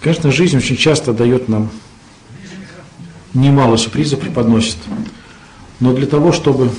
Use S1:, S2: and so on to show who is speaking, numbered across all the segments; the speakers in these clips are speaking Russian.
S1: Конечно, жизнь очень часто дает нам немало сюрпризов, преподносит. Но для того, чтобы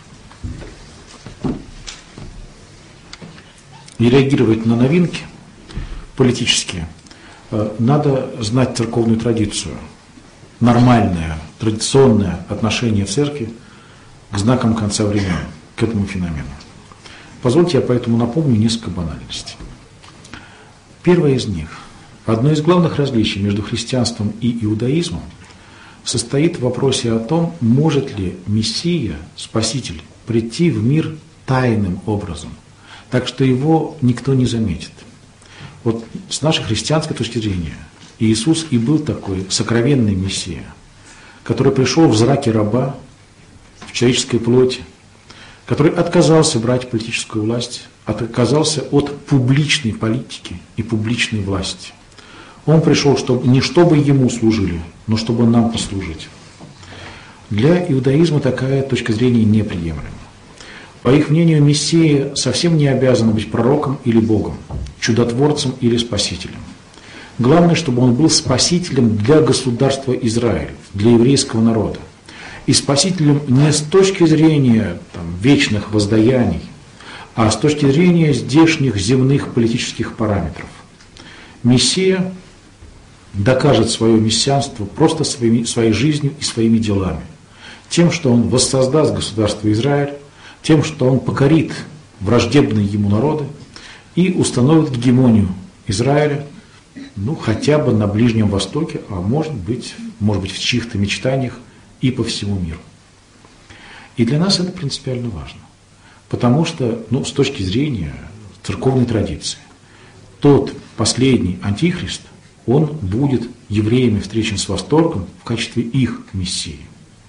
S1: и реагировать на новинки политические, надо знать церковную традицию, нормальное, традиционное отношение в церкви к знакам конца времен, к этому феномену. Позвольте я поэтому напомню несколько банальностей. Первое из них. Одно из главных различий между христианством и иудаизмом состоит в вопросе о том, может ли Мессия, Спаситель, прийти в мир тайным образом, так что его никто не заметит. Вот с нашей христианской точки зрения Иисус и был такой сокровенный Мессия, который пришел в зраке раба, в человеческой плоти, который отказался брать политическую власть, отказался от публичной политики и публичной власти. Он пришел не чтобы ему служили, но чтобы нам послужить. Для иудаизма такая точка зрения неприемлема. По их мнению, Мессия совсем не обязан быть пророком или Богом, чудотворцем или спасителем. Главное, чтобы он был спасителем для государства Израиль, для еврейского народа. И спасителем не с точки зрения вечных воздаяний, а с точки зрения здешних земных политических параметров. Мессия докажет свое мессианство просто своей жизнью и своими делами. Тем, что он воссоздаст государство Израиль, тем, что он покорит враждебные ему народы и установит гегемонию Израиля, хотя бы на Ближнем Востоке, а может быть в чьих-то мечтаниях и по всему миру. И для нас это принципиально важно, потому что, с точки зрения церковной традиции, тот последний антихрист, он будет евреями встречен с восторгом в качестве их мессии.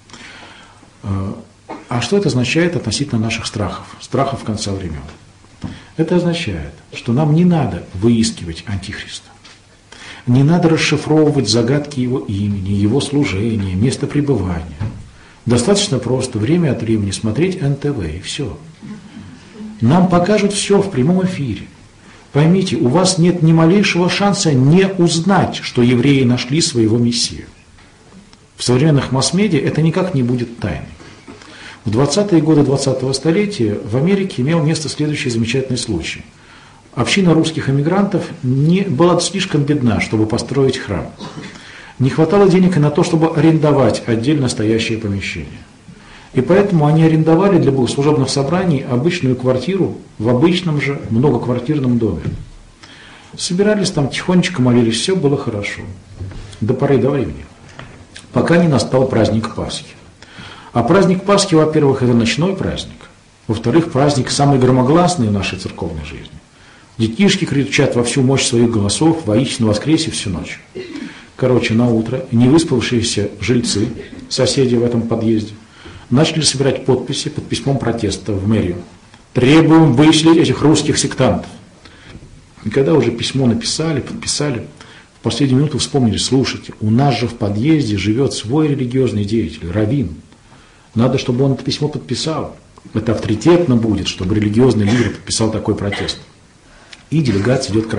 S1: А что это означает относительно наших страхов конца времен? Это означает, что нам не надо выискивать антихриста, не надо расшифровывать загадки его имени, его служения, места пребывания. Достаточно просто время от времени смотреть НТВ и все. Нам покажут все в прямом эфире. Поймите, у вас нет ни малейшего шанса не узнать, что евреи нашли своего мессию. В современных масс-медиа это никак не будет тайной. В 20-е годы 20-го столетия в Америке имел место следующий замечательный случай. Община русских эмигрантов была слишком бедна, чтобы построить храм. Не хватало денег и на то, чтобы арендовать отдельно стоящее помещение. И поэтому они арендовали для богослужебных собраний обычную квартиру в обычном же многоквартирном доме. Собирались там, тихонечко молились, все было хорошо. До поры до времени. Пока не настал праздник Пасхи. А праздник Пасхи, во-первых, это ночной праздник. Во-вторых, праздник самый громогласный в нашей церковной жизни. Детишки кричат во всю мощь своих голосов: «Воистину воскресе» всю ночь. На утро невыспавшиеся жильцы, соседи в этом подъезде, начали собирать подписи под письмом протеста в мэрию. Требуем выселить этих русских сектантов. И когда уже письмо написали, подписали, в последнюю минуту вспомнили: слушайте, у нас же в подъезде живет свой религиозный деятель, раввин. Надо, чтобы он это письмо подписал. Это авторитетно будет, чтобы религиозный лидер подписал такой протест. И делегация идет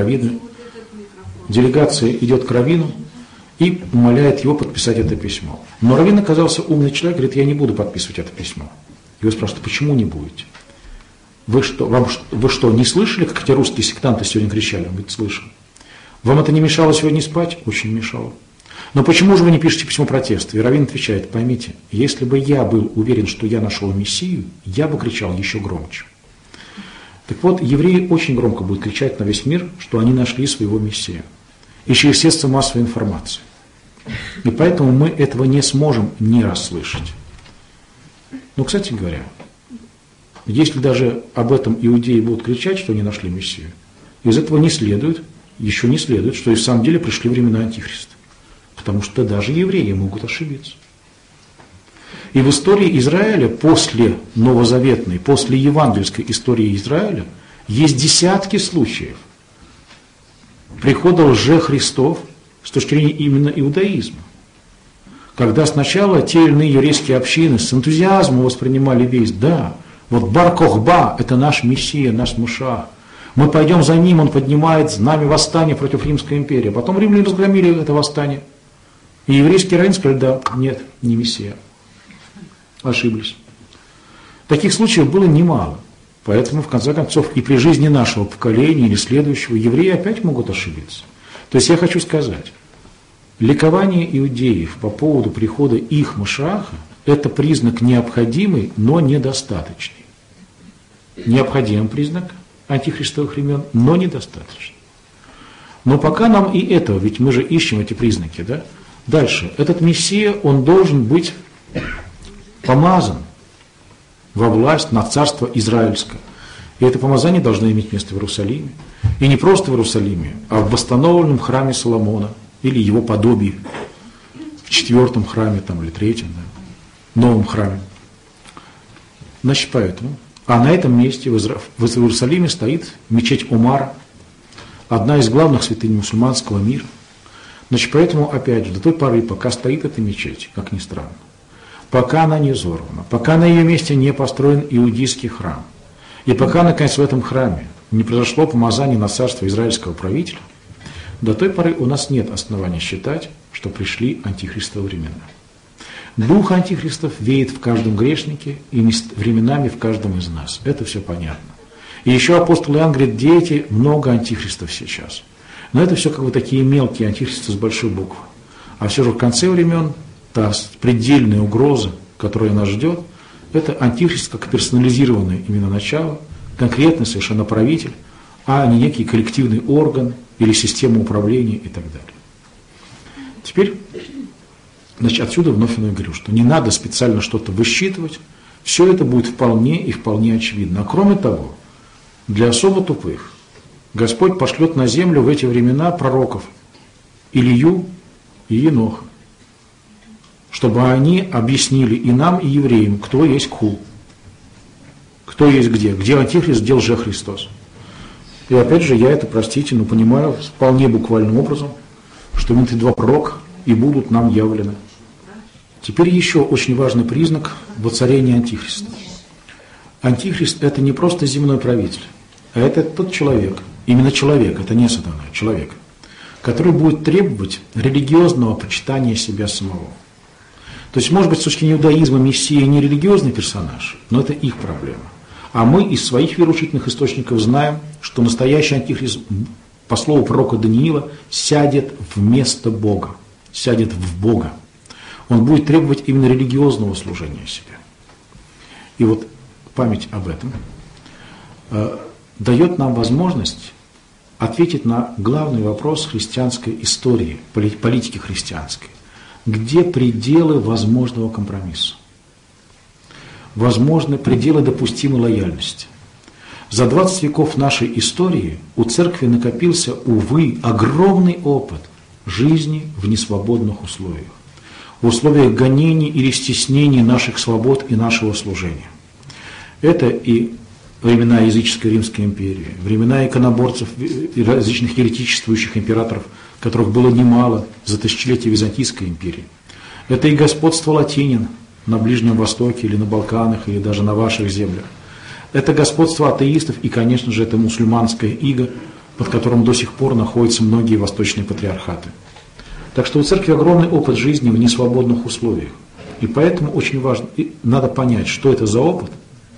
S1: к раввину и умоляет его подписать это письмо. Но раввин оказался умный человек, говорит: я не буду подписывать это письмо. Его спрашивают: почему не будете? Вы что, не слышали, как эти русские сектанты сегодня кричали? Он говорит: слышал. Вам это не мешало сегодня спать? Очень мешало. Но почему же вы не пишете письмо протеста? И раввин отвечает: поймите, если бы я был уверен, что я нашел Мессию, я бы кричал еще громче. Так вот, евреи очень громко будут кричать на весь мир, что они нашли своего Мессию. И через средства массовой информации. И поэтому мы этого не сможем не расслышать. Кстати говоря, если даже об этом иудеи будут кричать, что они нашли Мессию, из этого еще не следует, что и в самом деле пришли времена Антихриста. Потому что даже евреи могут ошибиться. И в истории Израиля, после новозаветной, после евангельской истории Израиля, есть десятки случаев прихода лжехристов с точки зрения именно иудаизма. Когда сначала те или иные еврейские общины с энтузиазмом воспринимали весть: да, вот Бар-Кохба – это наш Мессия, наш Машиах. Мы пойдем за ним, он поднимает знамя восстания против Римской империи. Потом римляне разгромили это восстание. И еврейский раввин сказали, да, нет, не Мессия. Ошиблись. Таких случаев было немало. Поэтому, в конце концов, и при жизни нашего поколения или следующего, евреи опять могут ошибиться. То есть я хочу сказать, ликование иудеев по поводу прихода их Машиаха – это признак необходимый, но недостаточный. Необходимый признак антихристовых времен, но недостаточный. Но пока нам и этого, ведь мы же ищем эти признаки, да? Дальше. Этот Мессия, он должен быть помазан во власть на царство израильское. И это помазание должно иметь место в Иерусалиме. И не просто в Иерусалиме, а в восстановленном храме Соломона, или его подобии, в 4-м храме там, или 3-м, да, новом храме. Значит, поэтому. А на этом месте в Иерусалиме стоит мечеть Омара, одна из главных святынь мусульманского мира. Значит, поэтому, опять же, до той поры, пока стоит эта мечеть, как ни странно, пока она не взорвана, пока на ее месте не построен иудейский храм, и пока, наконец, в этом храме не произошло помазание на царство израильского правителя, до той поры у нас нет оснований считать, что пришли антихристовые времена. Дух антихристов веет в каждом грешнике и временами в каждом из нас. Это все понятно. И еще апостол Иоанн говорит, дети, много антихристов сейчас. Но это все как бы такие мелкие антихристы с большой буквы. А все же в конце времен та предельная угроза, которая нас ждет, это антихрист как персонализированное именно начало, конкретный совершенно правитель, а не некий коллективный орган или система управления и так далее. Теперь, значит, отсюда вновь я говорю, что не надо специально что-то высчитывать, все это будет вполне и вполне очевидно. А кроме того, для особо тупых Господь пошлет на землю в эти времена пророков Илью и Еноха, чтобы они объяснили и нам, и евреям, кто есть Кхул, кто есть где Антихрист, где лжехристос. И опять же, я это, простите, но понимаю вполне буквальным образом, что именно эти два пророка и будут нам явлены. Теперь еще очень важный признак воцарения Антихриста. Антихрист – это не просто земной правитель, а это тот человек, именно человек, это не сатана, человек, который будет требовать религиозного почитания себя самого. То есть, может быть, с точки зрения иудаизма Мессия не религиозный персонаж, но это их проблема. А мы из своих вероучительных источников знаем, что настоящий антихрист, по слову пророка Даниила, сядет вместо Бога, сядет в Бога. Он будет требовать именно религиозного служения себе. И вот память об этом дает нам возможность ответить на главный вопрос христианской истории, политики христианской. Где пределы возможного компромисса? Возможны пределы допустимой лояльности. За 20 веков нашей истории у церкви накопился, увы, огромный опыт жизни в несвободных условиях. В условиях гонений или стеснений наших свобод и нашего служения. Это и времена языческой Римской империи, времена иконоборцев и различных еретичествующих императоров, которых было немало за тысячелетия Византийской империи. Это и господство латинин на Ближнем Востоке или на Балканах, или даже на ваших землях. Это господство атеистов и, конечно же, это мусульманское иго, под которым до сих пор находятся многие восточные патриархаты. Так что у церкви огромный опыт жизни в несвободных условиях. И поэтому очень важно, и надо понять, что это за опыт.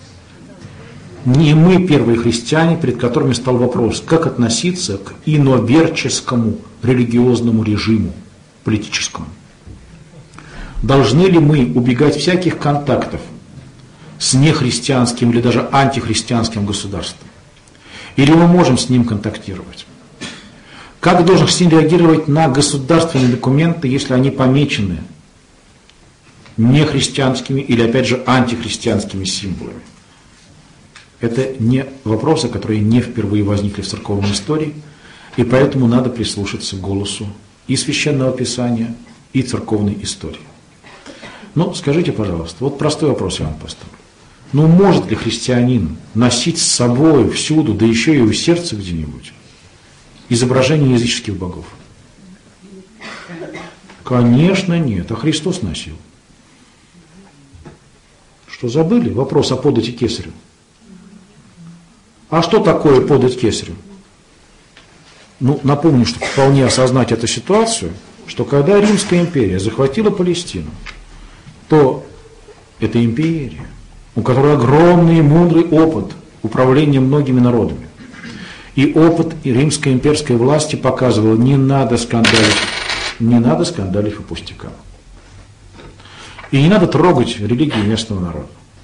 S1: Не мы первые христиане, перед которыми стал вопрос, как относиться к иноверческому религиозному режиму политическому. Должны ли мы убегать всяких контактов с нехристианским или даже антихристианским государством? Или мы можем с ним контактировать? Как должен христианин реагировать на государственные документы, если они помечены нехристианскими или, опять же, антихристианскими символами? Это не вопросы, которые не впервые возникли в церковной истории, и поэтому надо прислушаться к голосу и Священного Писания, и церковной истории. Ну, скажите, пожалуйста, вот простой вопрос я вам поставлю. Ну, может ли христианин носить с собой всюду, да еще и у сердца где-нибудь, изображение языческих богов? Конечно, нет. А Христос носил. Что, забыли? Вопрос о подати кесарю. А что такое подать кесарю? Ну, напомню, чтобы вполне осознать эту ситуацию, что когда Римская империя захватила Палестину, то это империя, у которой огромный и мудрый опыт управления многими народами. И опыт римской имперской власти показывал, не надо скандалить по пустякам. И не надо трогать религию местного народа.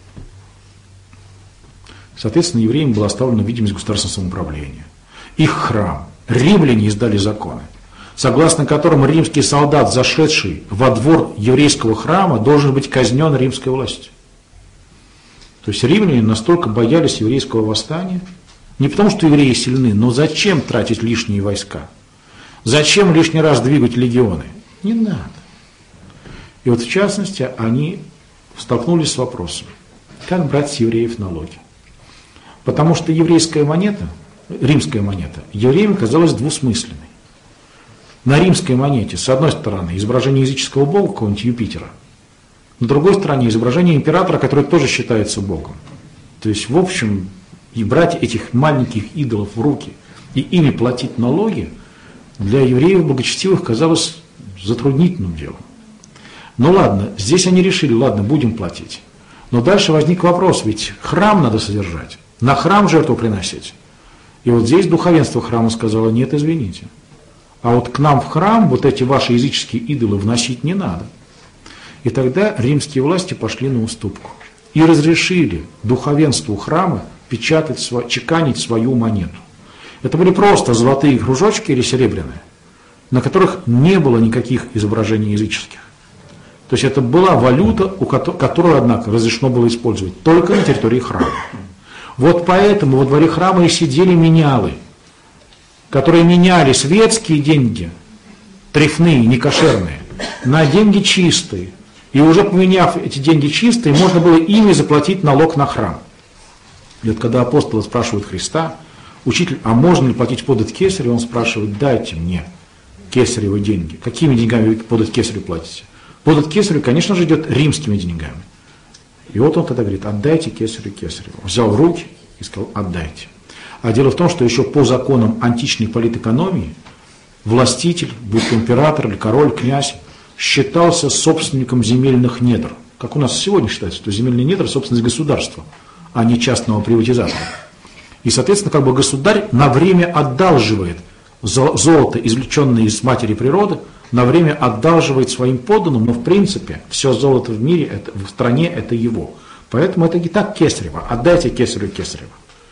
S1: Соответственно, евреям была оставлена видимость государственного самоуправления. Их храм. Римляне издали законы, согласно которым римский солдат, зашедший во двор еврейского храма, должен быть казнен римской властью. То есть римляне настолько боялись еврейского восстания, не потому что евреи сильны, но зачем тратить лишние войска? Зачем лишний раз двигать легионы? Не надо. И вот в частности они столкнулись с вопросом, как брать с евреев налоги. Потому что еврейская монета, римская монета, евреям казалась двусмысленной. На римской монете, с одной стороны, изображение языческого бога, какого-нибудь Юпитера, на другой стороне изображение императора, который тоже считается богом. То есть, в общем, и брать этих маленьких идолов в руки и ими платить налоги для евреев благочестивых казалось затруднительным делом. Ну ладно, здесь они решили, ладно, будем платить. Но дальше возник вопрос, ведь храм надо содержать, на храм жертву приносить. И вот здесь духовенство храма сказало, нет, извините. А вот к нам в храм вот эти ваши языческие идолы вносить не надо. И тогда римские власти пошли на уступку и разрешили духовенству храма чеканить свою монету. Это были просто золотые кружочки или серебряные, на которых не было никаких изображений языческих. То есть это была валюта, которую, однако, разрешено было использовать только на территории храма. Вот поэтому во дворе храма и сидели менялы, которые меняли светские деньги, трефные, некошерные, на деньги чистые. И уже поменяв эти деньги чистые, можно было ими заплатить налог на храм. И вот когда апостолы спрашивают Христа, учитель, а можно ли платить подать кесарю, он спрашивает, дайте мне кесаревы деньги. Какими деньгами вы подать кесарю платите? Подать кесарю, конечно же, идет римскими деньгами. И вот он тогда говорит, отдайте кесарю кесареву. Взял в руки и сказал, отдайте. А дело в том, что еще по законам античной политэкономии властитель, будь то император или король, князь, считался собственником земельных недр. Как у нас сегодня считается, что земельные недра – собственность государства, а не частного приватизатора. И, соответственно, как бы государь на время одалживает золото, извлеченное из матери природы, на время одалживает своим подданным, но в принципе все золото в мире, в стране это его. Поэтому это не так кесарево. Отдайте кесарю кесарево.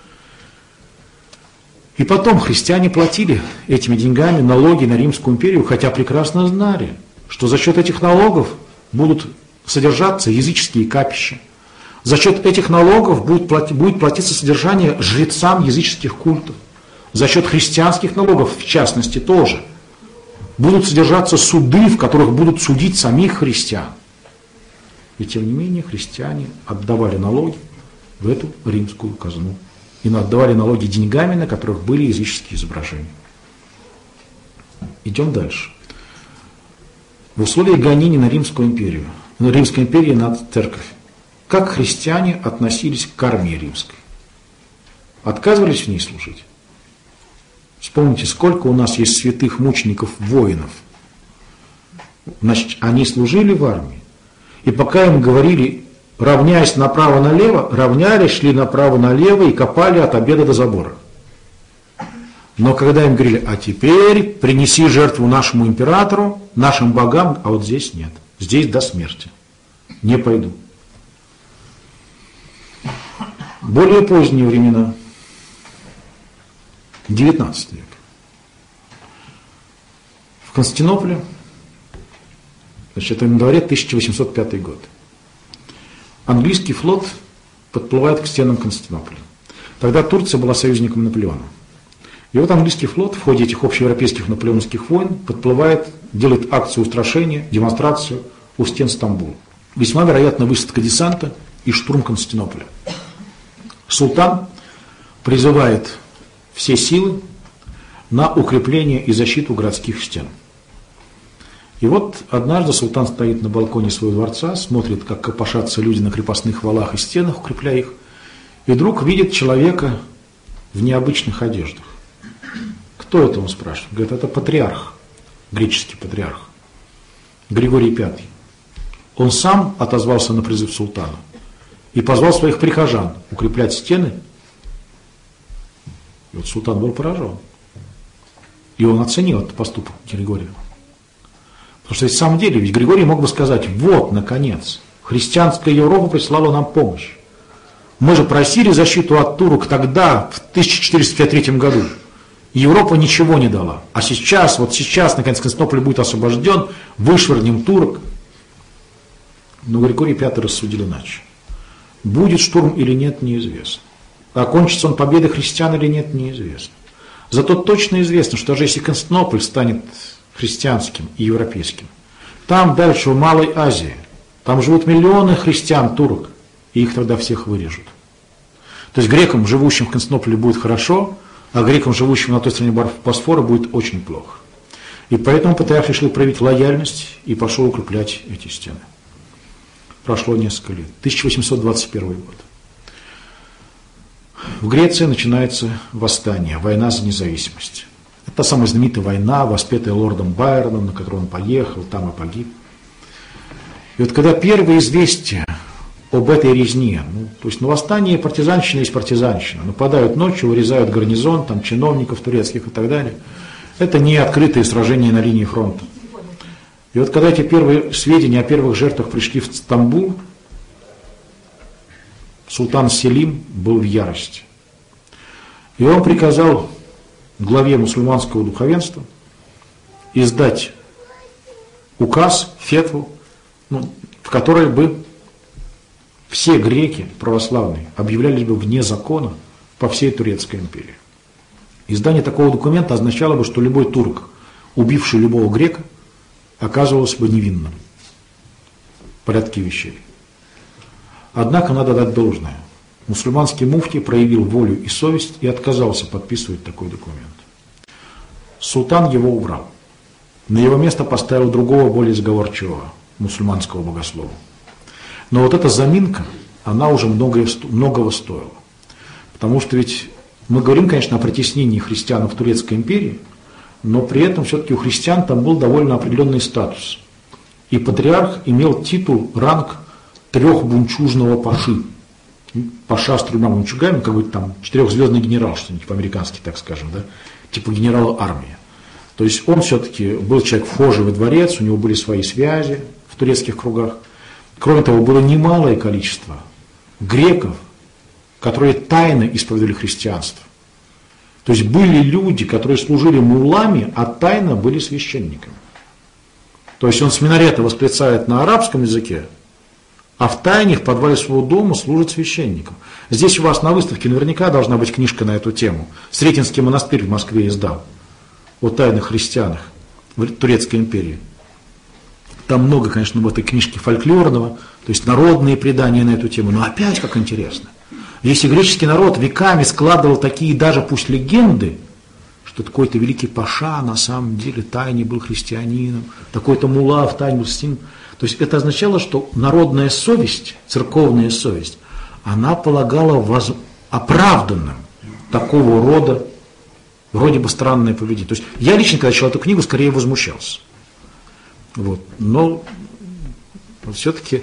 S1: И потом христиане платили этими деньгами налоги на Римскую империю, хотя прекрасно знали, что за счет этих налогов будут содержаться языческие капища. За счет этих налогов будет платиться содержание жрецам языческих культов. За счет христианских налогов, в частности, тоже. Будут содержаться суды, в которых будут судить самих христиан. И тем не менее христиане отдавали налоги в эту римскую казну. И отдавали налоги деньгами, на которых были языческие изображения. Идем дальше. В условиях гонений на Римскую империю, на Римской империи над церковь, как христиане относились к армии римской? Отказывались в ней служить? Вспомните, сколько у нас есть святых мучеников, воинов. Значит, они служили в армии. И пока им говорили, равняясь направо-налево, равнялись, шли направо-налево и копали от обеда до забора. Но когда им говорили, а теперь принеси жертву нашему императору, нашим богам, а вот здесь нет. Здесь до смерти. Не пойду. Более поздние времена. 19 век. В Константинополе, значит, это на дворе 1805 год. Английский флот подплывает к стенам Константинополя. Тогда Турция была союзником Наполеона. И вот английский флот в ходе этих общеевропейских наполеоновских войн подплывает, делает акцию устрашения, демонстрацию у стен Стамбула. Весьма вероятно высадка десанта и штурм Константинополя. Султан призывает все силы на укрепление и защиту городских стен. И вот однажды султан стоит на балконе своего дворца, смотрит, как копошатся люди на крепостных валах и стенах, укрепляя их, и вдруг видит человека в необычных одеждах. Кто это, он спрашивает? Говорит, это патриарх, греческий патриарх, Григорий V. Он сам отозвался на призыв султана и позвал своих прихожан укреплять стены. И вот султан был поражен. И он оценил этот поступок Григория. Потому что, в самом деле, ведь Григорий мог бы сказать, вот, наконец, христианская Европа прислала нам помощь. Мы же просили защиту от турок тогда, в 1453 году. Европа ничего не дала. А сейчас, вот сейчас, наконец, Константинополь будет освобожден, вышвырнем турок. Но Григорий V рассудил иначе. Будет штурм или нет, неизвестно. Окончится он победой христиан или нет, неизвестно. Зато точно известно, что даже если Константинополь станет христианским и европейским, там дальше, в Малой Азии, там живут миллионы христиан, турок, и их тогда всех вырежут. То есть грекам, живущим в Константинополе, будет хорошо, а грекам, живущим на той стороне Босфора, будет очень плохо. И поэтому патриарх решил проявить лояльность и пошел укреплять эти стены. Прошло несколько лет. 1821 год. В Греции начинается восстание, война за независимость. Это та самая знаменитая война, воспетая лордом Байроном, на которую он поехал, там и погиб. И вот когда первые известия об этой резне, то есть на восстание партизанщина есть партизанщина, нападают ночью, вырезают гарнизон, там чиновников турецких и так далее. Это не открытые сражения на линии фронта. И вот когда эти первые сведения о первых жертвах пришли в Стамбул, султан Селим был в ярости. И он приказал главе мусульманского духовенства издать указ, фетву, в которой бы все греки православные объявлялись бы вне закона по всей Турецкой империи. Издание такого документа означало бы, что любой турок, убивший любого грека, оказывался бы невинным в порядке вещей. Однако надо дать должное. Мусульманский муфти проявил волю и совесть и отказался подписывать такой документ. Султан его убрал. На его место поставил другого, более сговорчивого мусульманского богослова. Но вот эта заминка, она уже многого стоила. Потому что ведь мы говорим, конечно, о притеснении христиан в Турецкой империи, но при этом все-таки у христиан там был довольно определенный статус. И патриарх имел титул, ранг трехбунчужного паши. Паша с тремя бунчугами, как бы там четырехзвездный генерал, что-нибудь по-американски, так скажем, да? Типа генерала армии. То есть он все-таки был человек вхожий во дворец, у него были свои связи в турецких кругах. Кроме того, было немалое количество греков, которые тайно исповедовали христианство. То есть были люди, которые служили муллами, а тайно были священниками. То есть он с минарета восклицает на арабском языке, а в тайне в подвале своего дома служит священником. Здесь у вас на выставке наверняка должна быть книжка на эту тему. Сретенский монастырь в Москве издал о тайных христианах в Турецкой империи. Там много, конечно, в этой книжке фольклорного, то есть народные предания на эту тему, но опять как интересно. Если греческий народ веками складывал такие даже пусть легенды, что такой-то великий паша на самом деле тайне был христианином, такой-то мулла в тайне был христианином, то есть это означало, что народная совесть, церковная совесть, она полагала оправданным такого рода, вроде бы странное поведение. То есть я лично, когда читал эту книгу, скорее возмущался. Вот. Но все-таки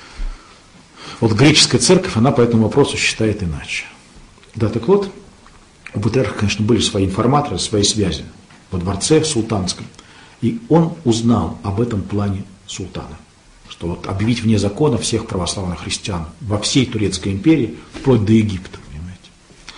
S1: вот греческая церковь, она по этому вопросу считает иначе. Да, так вот, у патриарха, конечно, были свои информаторы, свои связи во дворце султанском. И он узнал об этом плане султана, что вот объявить вне закона всех православных христиан во всей Турецкой империи, вплоть до Египта, понимаете.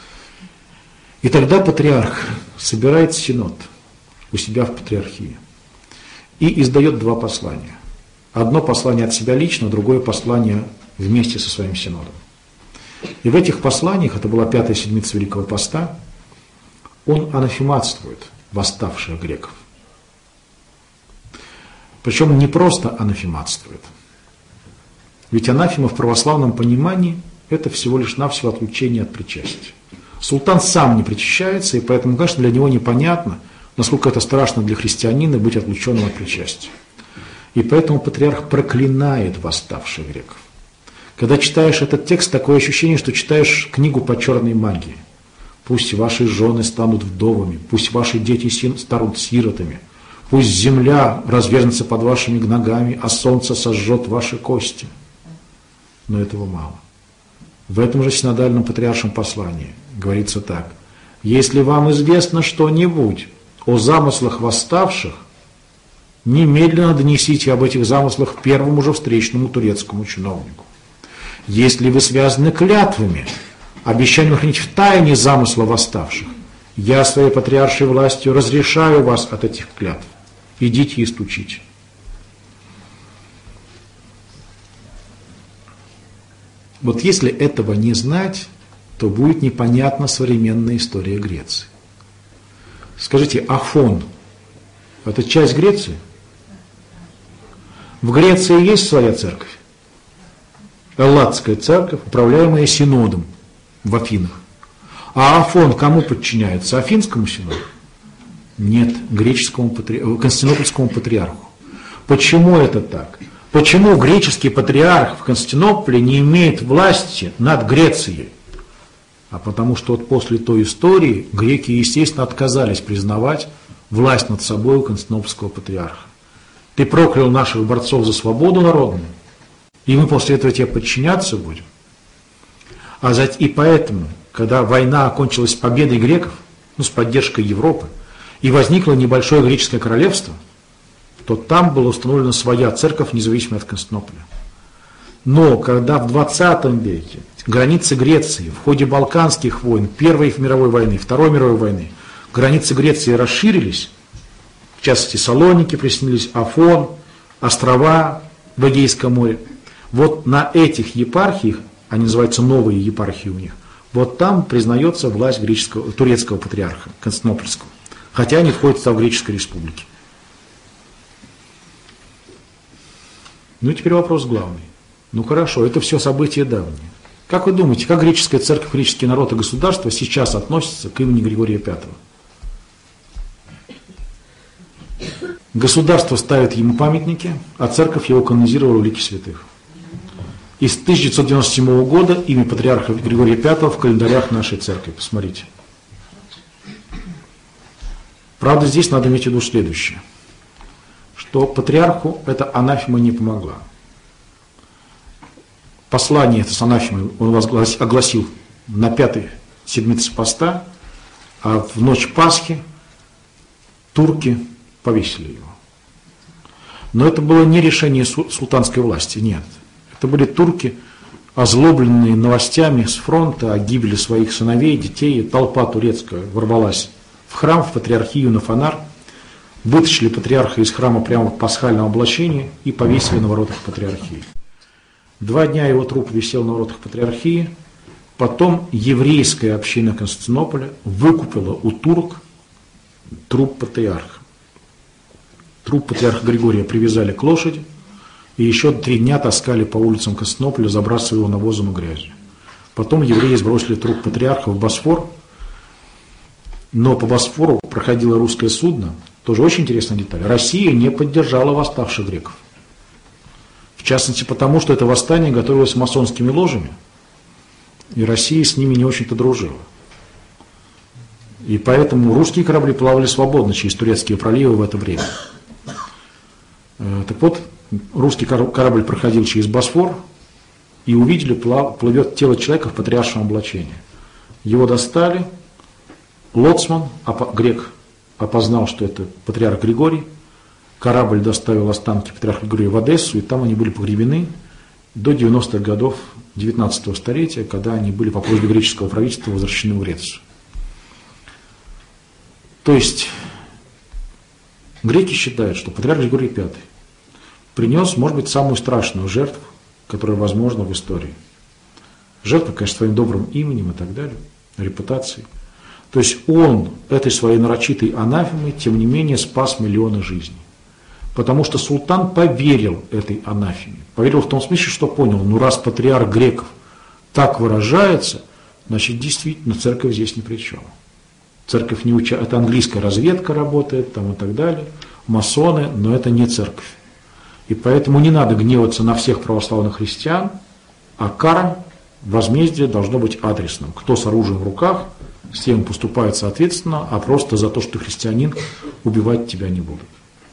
S1: И тогда патриарх собирает синод у себя в патриархии и издает два послания. Одно послание от себя лично, другое послание вместе со своим синодом. И в этих посланиях, это была 5-я седмица Великого Поста, он анафематствует восставших греков. Причем не просто анафематствует. Ведь анафема в православном понимании – это всего лишь навсего отлучение от причастия. Султан сам не причащается, и поэтому, конечно, для него непонятно, насколько это страшно для христианина быть отлученным от причастия. И поэтому патриарх проклинает восставших греков. Когда читаешь этот текст, такое ощущение, что читаешь книгу по черной магии. Пусть ваши жены станут вдовами, пусть ваши дети станут сиротами, пусть земля развернется под вашими ногами, а солнце сожжет ваши кости. Но этого мало. В этом же синодальном патриаршем послании говорится так: если вам известно что-нибудь о замыслах восставших, немедленно донесите об этих замыслах первому же встречному турецкому чиновнику. Если вы связаны клятвами, обещанием хранить в тайне замысла восставших, я своей патриаршей властью разрешаю вас от этих клятв. Идите и стучите. Вот если этого не знать, то будет непонятна современная история Греции. Скажите, Афон – это часть Греции? В Греции есть своя церковь? Элладская церковь, управляемая Синодом в Афинах. А Афон кому подчиняется? Афинскому Синоду? Нет, Константинопольскому патриарху. Почему это так? Почему греческий патриарх в Константинополе не имеет власти над Грецией? А потому что вот после той истории греки, естественно, отказались признавать власть над собой у Константинопольского патриарха. Ты проклял наших борцов за свободу народную, и мы после этого тебе подчиняться будем. И поэтому, когда война окончилась победой греков, с поддержкой Европы, и возникло небольшое греческое королевство, то там была установлена своя церковь, независимая от Константинополя. Но когда в 20 веке границы Греции в ходе Балканских войн, Первой мировой войны, Второй мировой войны, границы Греции расширились, в частности Салоники присоединились, Афон, острова в Эгейском море, вот на этих епархиях, они называются новые епархии у них, вот там признается власть турецкого патриарха, Константинопольского, хотя они входят в состав Греческой республики. Ну и теперь вопрос главный. Ну хорошо, это все события давние. Как вы думаете, как греческая церковь, греческий народ и государство сейчас относятся к имени Григория V? Государство ставит ему памятники, а церковь его канонизировала в лике святых. И с 1997 года имя патриарха Григория V в календарях нашей церкви. Посмотрите. Правда, здесь надо иметь в виду следующее, что патриарху эта анафема не помогла. Послание это с анафемой он огласил на 5-й седмице поста, а в ночь Пасхи турки повесили его. Но это было не решение султанской власти, нет. Это были турки, озлобленные новостями с фронта о гибели своих сыновей, детей. Толпа турецкая ворвалась в храм, в патриархию, на фонарь, вытащили патриарха из храма прямо в пасхальном облачении и повесили на воротах патриархии. 2 дня его труп висел на воротах патриархии, потом еврейская община Константинополя выкупила у турок труп патриарха. Труп патриарха Григория привязали к лошади и еще 3 дня таскали по улицам Константинополя, забрасывая его навозом и грязью. Потом евреи сбросили труп патриарха в Босфор, но по Босфору проходило русское судно, тоже очень интересная деталь. Россия не поддержала восставших греков. В частности, потому что это восстание готовилось масонскими ложами, и Россия с ними не очень-то дружила. И поэтому русские корабли плавали свободно через турецкие проливы в это время. Так вот, русский корабль проходил через Босфор, и увидели, плывет тело человека в патриаршем облачении. Его достали, лоцман, грек, опознал, что это патриарх Григорий. Корабль доставил останки патриарха Григория в Одессу, и там они были погребены до 90-х годов 19 столетия, когда они были по просьбе греческого правительства возвращены в Грецию. То есть греки считают, что патриарх Григорий V принес, может быть, самую страшную жертву, которая возможна в истории. Жертва, конечно, своим добрым именем и так далее, репутацией. То есть он этой своей нарочитой анафемой, тем не менее, спас миллионы жизней. Потому что султан поверил этой анафеме. Поверил в том смысле, что понял, ну раз патриарх греков так выражается, значит, действительно, церковь здесь ни при чем. Церковь не уча, это английская разведка работает, там и так далее, масоны, но это не церковь. И поэтому не надо гневаться на всех православных христиан, а кара возмездие должно быть адресным. Кто с оружием в руках, с тем поступает соответственно, а просто за то, что ты христианин, убивать тебя не будут.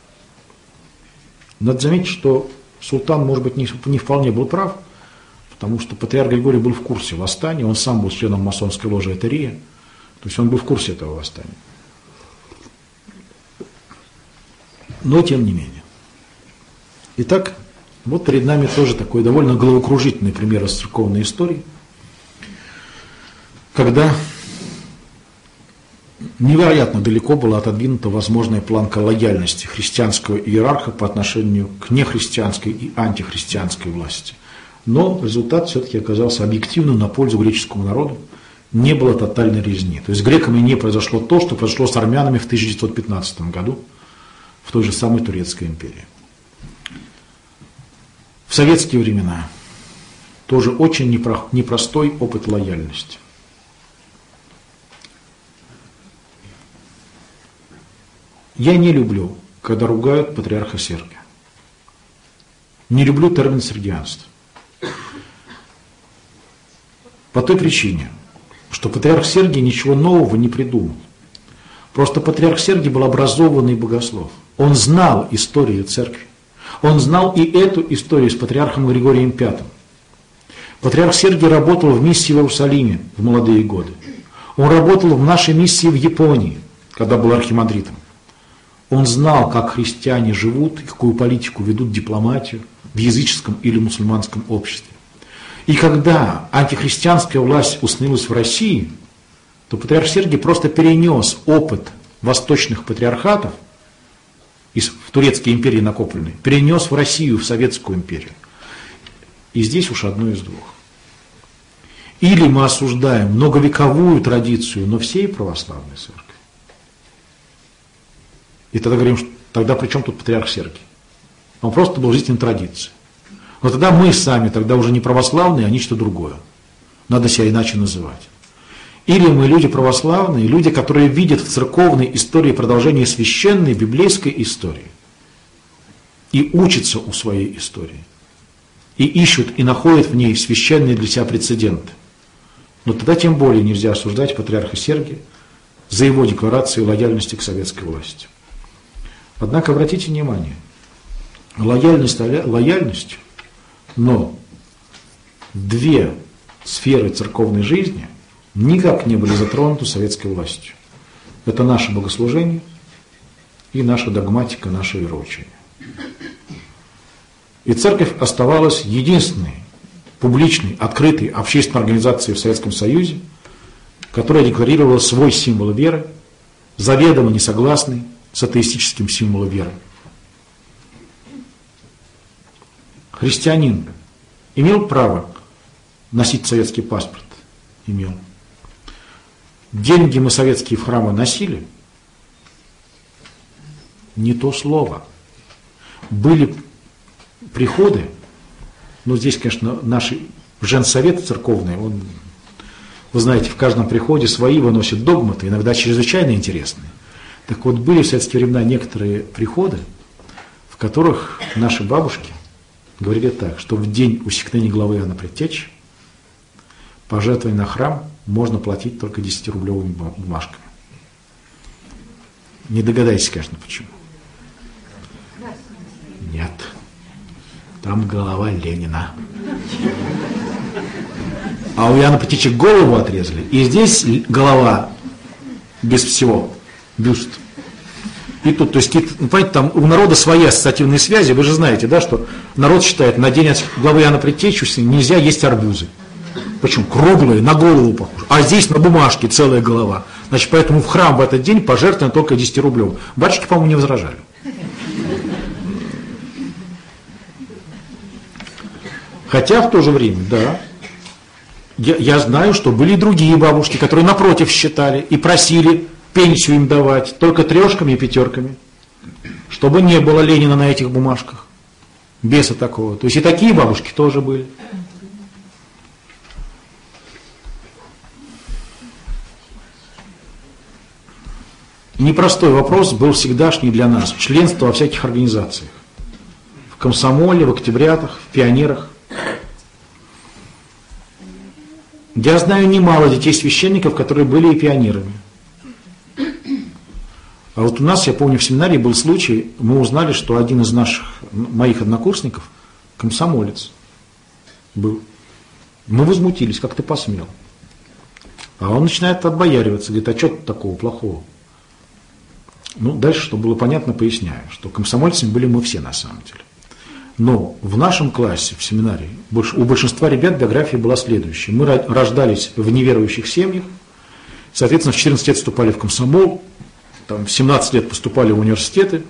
S1: Надо заметить, что султан, может быть, не вполне был прав, потому что патриарх Григорий был в курсе восстания, он сам был членом масонской ложи Этерия, то есть он был в курсе этого восстания. Но тем не менее. Итак, вот перед нами тоже такой довольно головокружительный пример из церковной истории, когда невероятно далеко была отодвинута возможная планка лояльности христианского иерарха по отношению к нехристианской и антихристианской власти. Но результат все-таки оказался объективным на пользу греческому народу. Не было тотальной резни. То есть с греками не произошло то, что произошло с армянами в 1915 году в той же самой Турецкой империи. В советские времена тоже очень непростой опыт лояльности. Я не люблю, когда ругают патриарха Сергия. Не люблю термин сергианство. По той причине, что патриарх Сергий ничего нового не придумал. Просто патриарх Сергий был образованный богослов. Он знал историю церкви. Он знал и эту историю с патриархом Григорием V. Патриарх Сергий работал в миссии в Иерусалиме в молодые годы. Он работал в нашей миссии в Японии, когда был архимандритом. Он знал, как христиане живут и какую политику ведут дипломатию в языческом или мусульманском обществе. И когда антихристианская власть установилась в России, то патриарх Сергий просто перенес опыт восточных патриархатов в Турецкой империи накопленный, перенес в Россию, в Советскую империю. И здесь уж одно из двух. Или мы осуждаем многовековую традицию, но всей православной церкви. И тогда говорим, что тогда при чем тут патриарх Сергий? Он просто был жителем традиции. Но тогда мы сами, тогда уже не православные, а нечто другое. Надо себя иначе называть. Или мы люди православные, люди, которые видят в церковной истории продолжение священной библейской истории. И учатся у своей истории. И ищут, и находят в ней священные для себя прецеденты. Но тогда тем более нельзя осуждать патриарха Сергия за его декларации лояльности к советской власти. Однако обратите внимание, лояльность лояльностью, но две сферы церковной жизни никак не были затронуты советской властью. Это наше богослужение и наша догматика, наше вероучение. И церковь оставалась единственной публичной, открытой общественной организацией в Советском Союзе, которая декларировала свой символ веры, заведомо не согласный с атеистическим символом веры. Христианин имел право носить советский паспорт? Имел. Деньги мы советские в храмы носили? Не то слово. Были приходы, но здесь, конечно, наш женсовет церковный, он, вы знаете, в каждом приходе свои выносят догматы, иногда чрезвычайно интересные. Так вот, были в советские времена некоторые приходы, в которых наши бабушки говорили так, что в день усекновения главы Иоанна Предтечи пожертвование на храм можно платить только 10-рублевыми бумажками. Не догадайтесь, конечно, почему. Нет. Там голова Ленина. А у Иоанна Предтечи голову отрезали, и здесь голова без всего, бюст. И тут, то есть, понимаете, там у народа свои ассоциативные связи, вы же знаете, да, что народ считает, на день главы Иоанна Предтечи нельзя есть арбузы. Почему? Круглые, на голову похожи. А здесь на бумажке целая голова. Значит, поэтому в храм в этот день пожертвовано только 10 рублев. Батюшки, по-моему, не возражали. Хотя в то же время, да, я знаю, что были и другие бабушки, которые напротив считали и просили пенсию им давать только 3 и 5, чтобы не было Ленина на этих бумажках. Беса такого. То есть и такие бабушки тоже были. Непростой вопрос был всегдашний для нас. Членство во всяких организациях. В комсомоле, в октябрятах, в пионерах. Я знаю немало детей священников, которые были и пионерами. А вот у нас, я помню, в семинарии был случай, мы узнали, что один из моих однокурсников комсомолец был. Мы возмутились, как ты посмел. А он начинает отбояриваться, говорит, а что тут такого плохого? Ну, дальше, чтобы было понятно, поясняю, что комсомольцами были мы все на самом деле. Но в нашем классе, в семинарии, у большинства ребят биография была следующая. Мы рождались в неверующих семьях, соответственно, в 14 лет вступали в комсомол, там, в 17 лет поступали в университеты,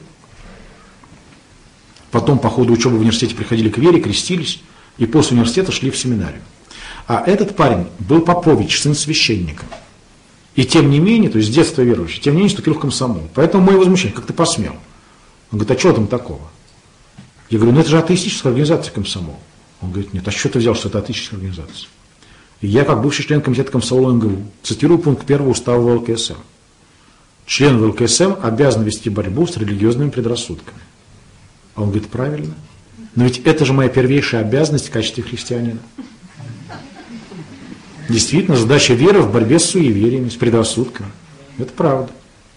S1: потом по ходу учебы в университете приходили к вере, крестились, и после университета шли в семинарию. А этот парень был Попович, сын священника. И тем не менее, то есть с детства верующий, тем не менее вступил в комсомол. Поэтому мы его возмущаем, как ты посмел? Он говорит, а что там такого? Я говорю, ну это же атеистическая организация комсомол. Он говорит, нет, а что ты взял, что это атеистическая организация? И я, как бывший член комитета комсомола МГУ, цитирую пункт 1 устава ВЛКСМ. Член ВЛКСМ обязан вести борьбу с религиозными предрассудками. А он говорит, правильно. Но ведь это же моя первейшая обязанность в качестве христианина. Действительно, задача веры в борьбе с суевериями, с предрассудками. Это правда.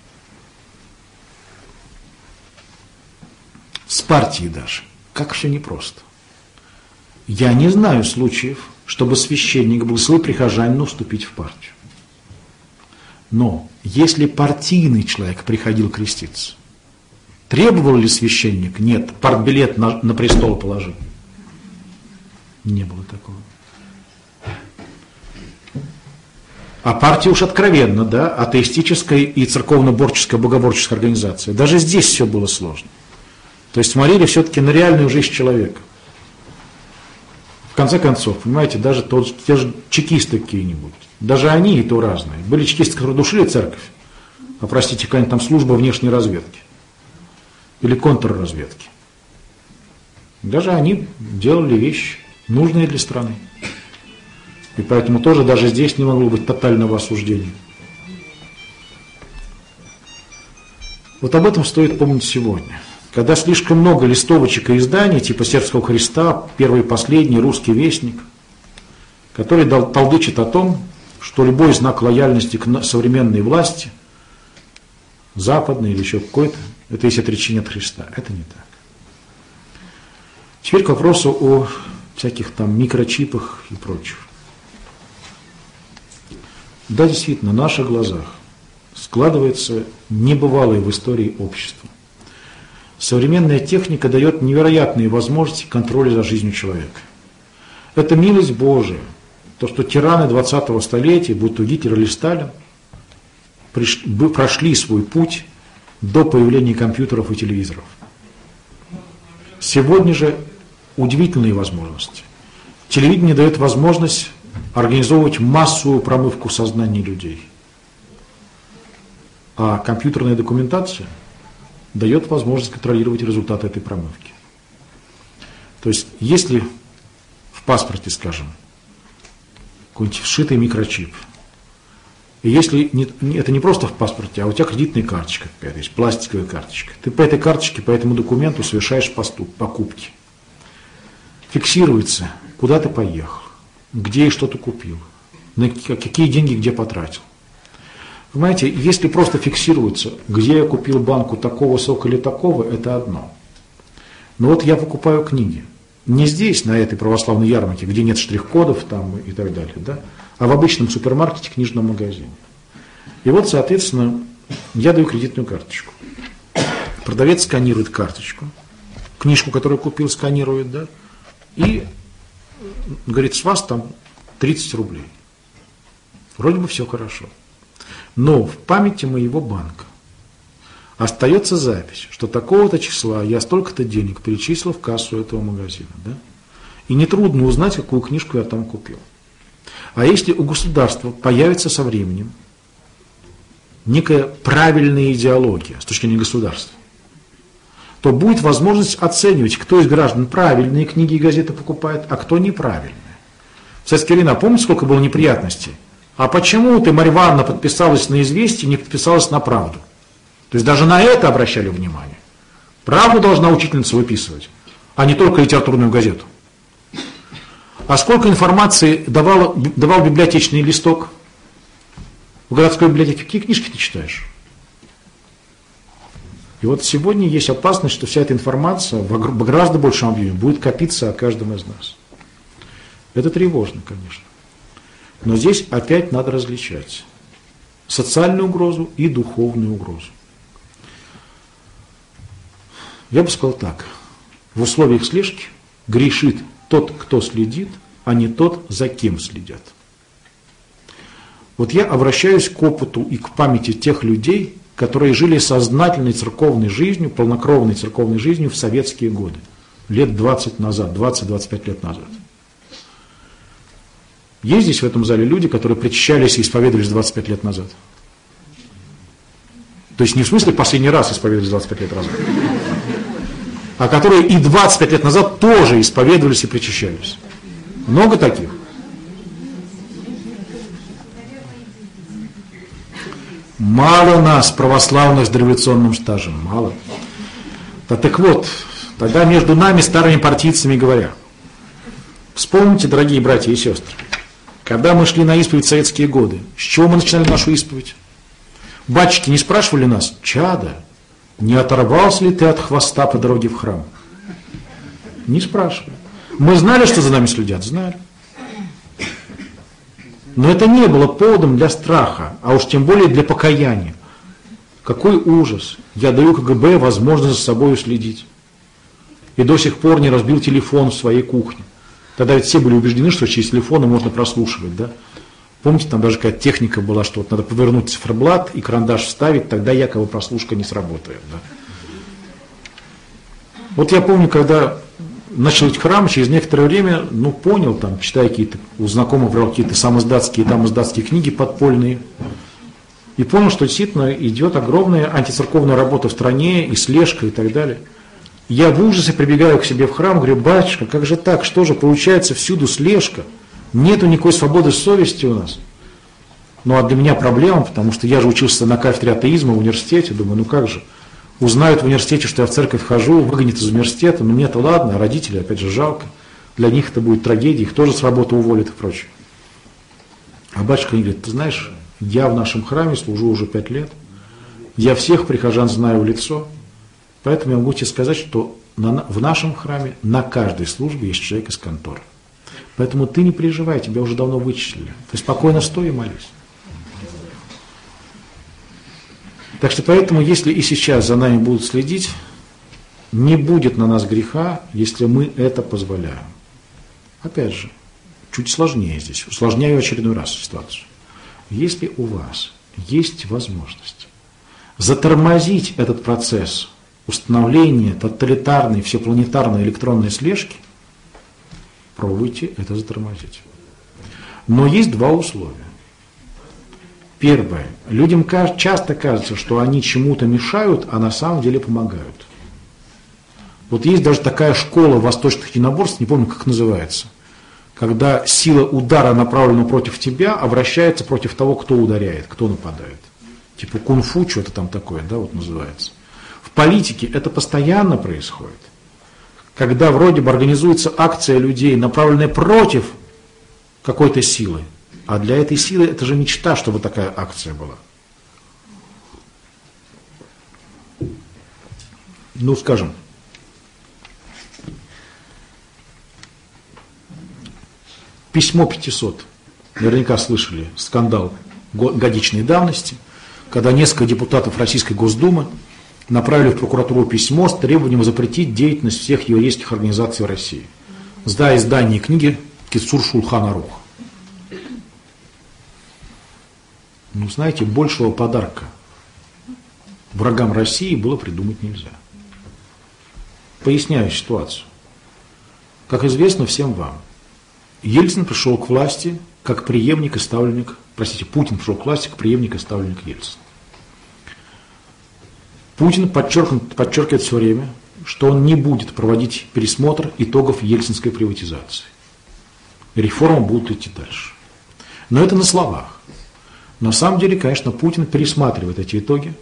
S1: С партией даже. Как все непросто. Я не знаю случаев, чтобы священник благословил прихожанину вступить в партию. Но если партийный человек приходил креститься, требовал ли священник? Нет. Партбилет на престол положил. Не было такого. А партия уж откровенно, да, атеистическая и церковно-борческая, богоборческая организация. Даже здесь все было сложно. То есть смотрели все-таки на реальную жизнь человека. В конце концов, понимаете, даже те же чекисты какие-нибудь, даже они и то разные. Были чекисты, которые душили церковь, а простите, какая-нибудь там служба внешней разведки или контрразведки. Даже они делали вещи, нужные для страны. И поэтому тоже даже здесь не могло быть тотального осуждения. Вот об этом стоит помнить сегодня. Когда слишком много листовочек и изданий, типа «Сербского Христа», «Первый и последний», «Русский вестник», который толдычит о том, что любой знак лояльности к современной власти, западной или еще какой-то, это есть отречение от Христа. Это не так. Теперь к вопросу о всяких там микрочипах и прочих. Да, действительно, на наших глазах складывается небывалое в истории общество. Современная техника дает невероятные возможности контроля за жизнью человека. Это милость Божия, то, что тираны 20-го столетия, будь то Гитлер или Сталин, прошли свой путь до появления компьютеров и телевизоров. Сегодня же удивительные возможности. Телевидение дает возможность организовывать массовую промывку сознания людей. А компьютерная документация дает возможность контролировать результаты этой промывки. То есть, если в паспорте, скажем, какой-нибудь вшитый микрочип, и если это не просто в паспорте, а у тебя кредитная карточка какая-то есть, пластиковая карточка, ты по этой карточке, по этому документу совершаешь покупки. Фиксируется, куда ты поехал, где и что ты купил, на какие деньги где потратил. Понимаете, если просто фиксируется, где я купил банку такого сока или такого, это одно. Но вот я покупаю книги. Не здесь, на этой православной ярмарке, где нет штрих-кодов там и так далее, да, а в обычном супермаркете, книжном магазине. И вот, соответственно, я даю кредитную карточку. Продавец сканирует карточку, книжку, которую купил, сканирует, да, и говорит, с вас там 30 рублей. Вроде бы все хорошо. Но в памяти моего банка остается запись, что такого-то числа я столько-то денег перечислил в кассу этого магазина. Да? И нетрудно узнать, какую книжку я там купил. А если у государства появится со временем некая правильная идеология с точки зрения государства, то будет возможность оценивать, кто из граждан правильные книги и газеты покупает, а кто неправильные. В советские времена, помните, сколько было неприятностей? А почему ты, Марья Ивановна, подписалась на «Известие», не подписалась на «Правду»? То есть даже на это обращали внимание. Правду должна учительница выписывать, а не только литературную газету. А сколько информации давал библиотечный листок? В городской библиотеке какие книжки ты читаешь? И вот сегодня есть опасность, что вся эта информация в гораздо большем объеме будет копиться о каждом из нас. Это тревожно, конечно. Но здесь опять надо различать социальную угрозу и духовную угрозу. Я бы сказал так. В условиях слежки грешит тот, кто следит, а не тот, за кем следят. Вот я обращаюсь к опыту и к памяти тех людей, которые жили сознательной церковной жизнью, полнокровной церковной жизнью в советские годы, лет 20 назад, 20-25 лет назад. Есть здесь в этом зале люди, которые причащались и исповедовались 25 лет назад? То есть не в смысле последний раз исповедовались 25 лет назад, а которые и 25 лет назад тоже исповедовались и причащались. Много таких? Мало нас, православных с дореволюционным стажем, мало. Да так вот, тогда между нами, старыми партийцами, говоря, вспомните, дорогие братья и сестры, когда мы шли на исповедь в советские годы, с чего мы начинали нашу исповедь? Батюшки не спрашивали нас: чада, не оторвался ли ты от хвоста по дороге в храм? Не спрашивали. Мы знали, что за нами следят? Знали. Но это не было поводом для страха, а уж тем более для покаяния. Какой ужас! Я даю КГБ возможность за собой уследить. И до сих пор не разбил телефон в своей кухне. Тогда ведь все были убеждены, что через телефоны можно прослушивать, да? Помните, там даже какая-то техника была, что вот надо повернуть циферблат и карандаш вставить, тогда якобы прослушка не сработает, да? Вот я помню, когда начал идти в храм, через некоторое время, понял, там, читая какие-то, у знакомых брал какие-то самоиздатские, там издатские книги подпольные, и понял, что действительно идет огромная антицерковная работа в стране, и слежка, и так далее. Я в ужасе прибегаю к себе в храм, говорю: батюшка, как же так, что же, получается, всюду слежка, нету никакой свободы совести у нас. Ну, а для меня проблема, потому что я же учился на кафедре атеизма в университете, думаю, как же, узнают в университете, что я в церковь хожу, выгонят из университета, мне-то ладно, а родители, опять же, жалко. Для них это будет трагедия, их тоже с работы уволят и прочее. А батюшка мне говорит: ты знаешь, я в нашем храме служу уже 5 лет, я всех прихожан знаю в лицо, поэтому я могу тебе сказать, что в нашем храме на каждой службе есть человек из конторы. Поэтому ты не переживай, тебя уже давно вычислили. Ты спокойно стой и молись. Так что поэтому, если и сейчас за нами будут следить, не будет на нас греха, если мы это позволяем. Опять же, чуть сложнее здесь, усложняю очередной раз ситуацию. Если у вас есть возможность затормозить этот процесс установления тоталитарной, всепланетарной электронной слежки, пробуйте это затормозить. Но есть 2 условия. Первое. Людям часто кажется, что они чему-то мешают, а на самом деле помогают. Вот есть даже такая школа восточных единоборств, не помню, как называется, когда сила удара, направленного против тебя, обращается против того, кто ударяет, кто нападает. Типа кунг-фу, что-то там такое, да, вот называется. В политике это постоянно происходит. Когда вроде бы организуется акция людей, направленная против какой-то силы, а для этой силы это же мечта, чтобы такая акция была. Скажем, письмо 500. Наверняка слышали скандал годичной давности, когда несколько депутатов Российской Госдумы направили в прокуратуру письмо с требованием запретить деятельность всех еврейских организаций в России. За издание книги Кицур Шулхан Арух. Знаете, большего подарка врагам России было придумать нельзя. Поясняю ситуацию. Как известно всем вам, Ельцин пришел к власти как преемник и ставленник, Путин пришел к власти как преемник и ставленник Ельцина. Путин подчеркивает все время, что он не будет проводить пересмотр итогов ельцинской приватизации. Реформы будут идти дальше. Но это на словах. На самом деле, конечно, Путин пересматривает эти итоги,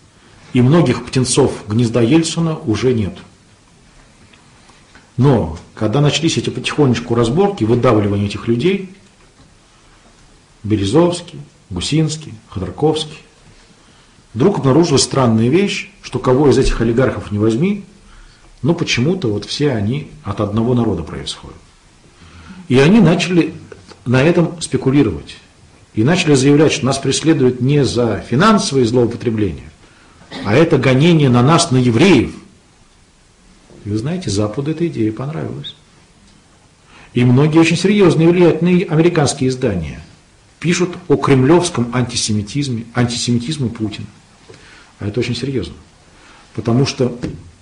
S1: и многих птенцов гнезда Ельцина уже нет. Но Когда начались эти потихонечку разборки, выдавливание этих людей, Березовский, Гусинский, Ходорковский, вдруг обнаружилась странная вещь, что кого из этих олигархов не возьми, но почему-то вот все они от одного народа происходят. И они начали на этом спекулировать. И начали заявлять, что нас преследуют не за финансовые злоупотребления, а это гонение на нас, на евреев. И вы знаете, Западу эта идея понравилась. И многие очень серьезные влиятельные американские издания пишут о кремлевском антисемитизме Путина. А это очень серьезно. Потому что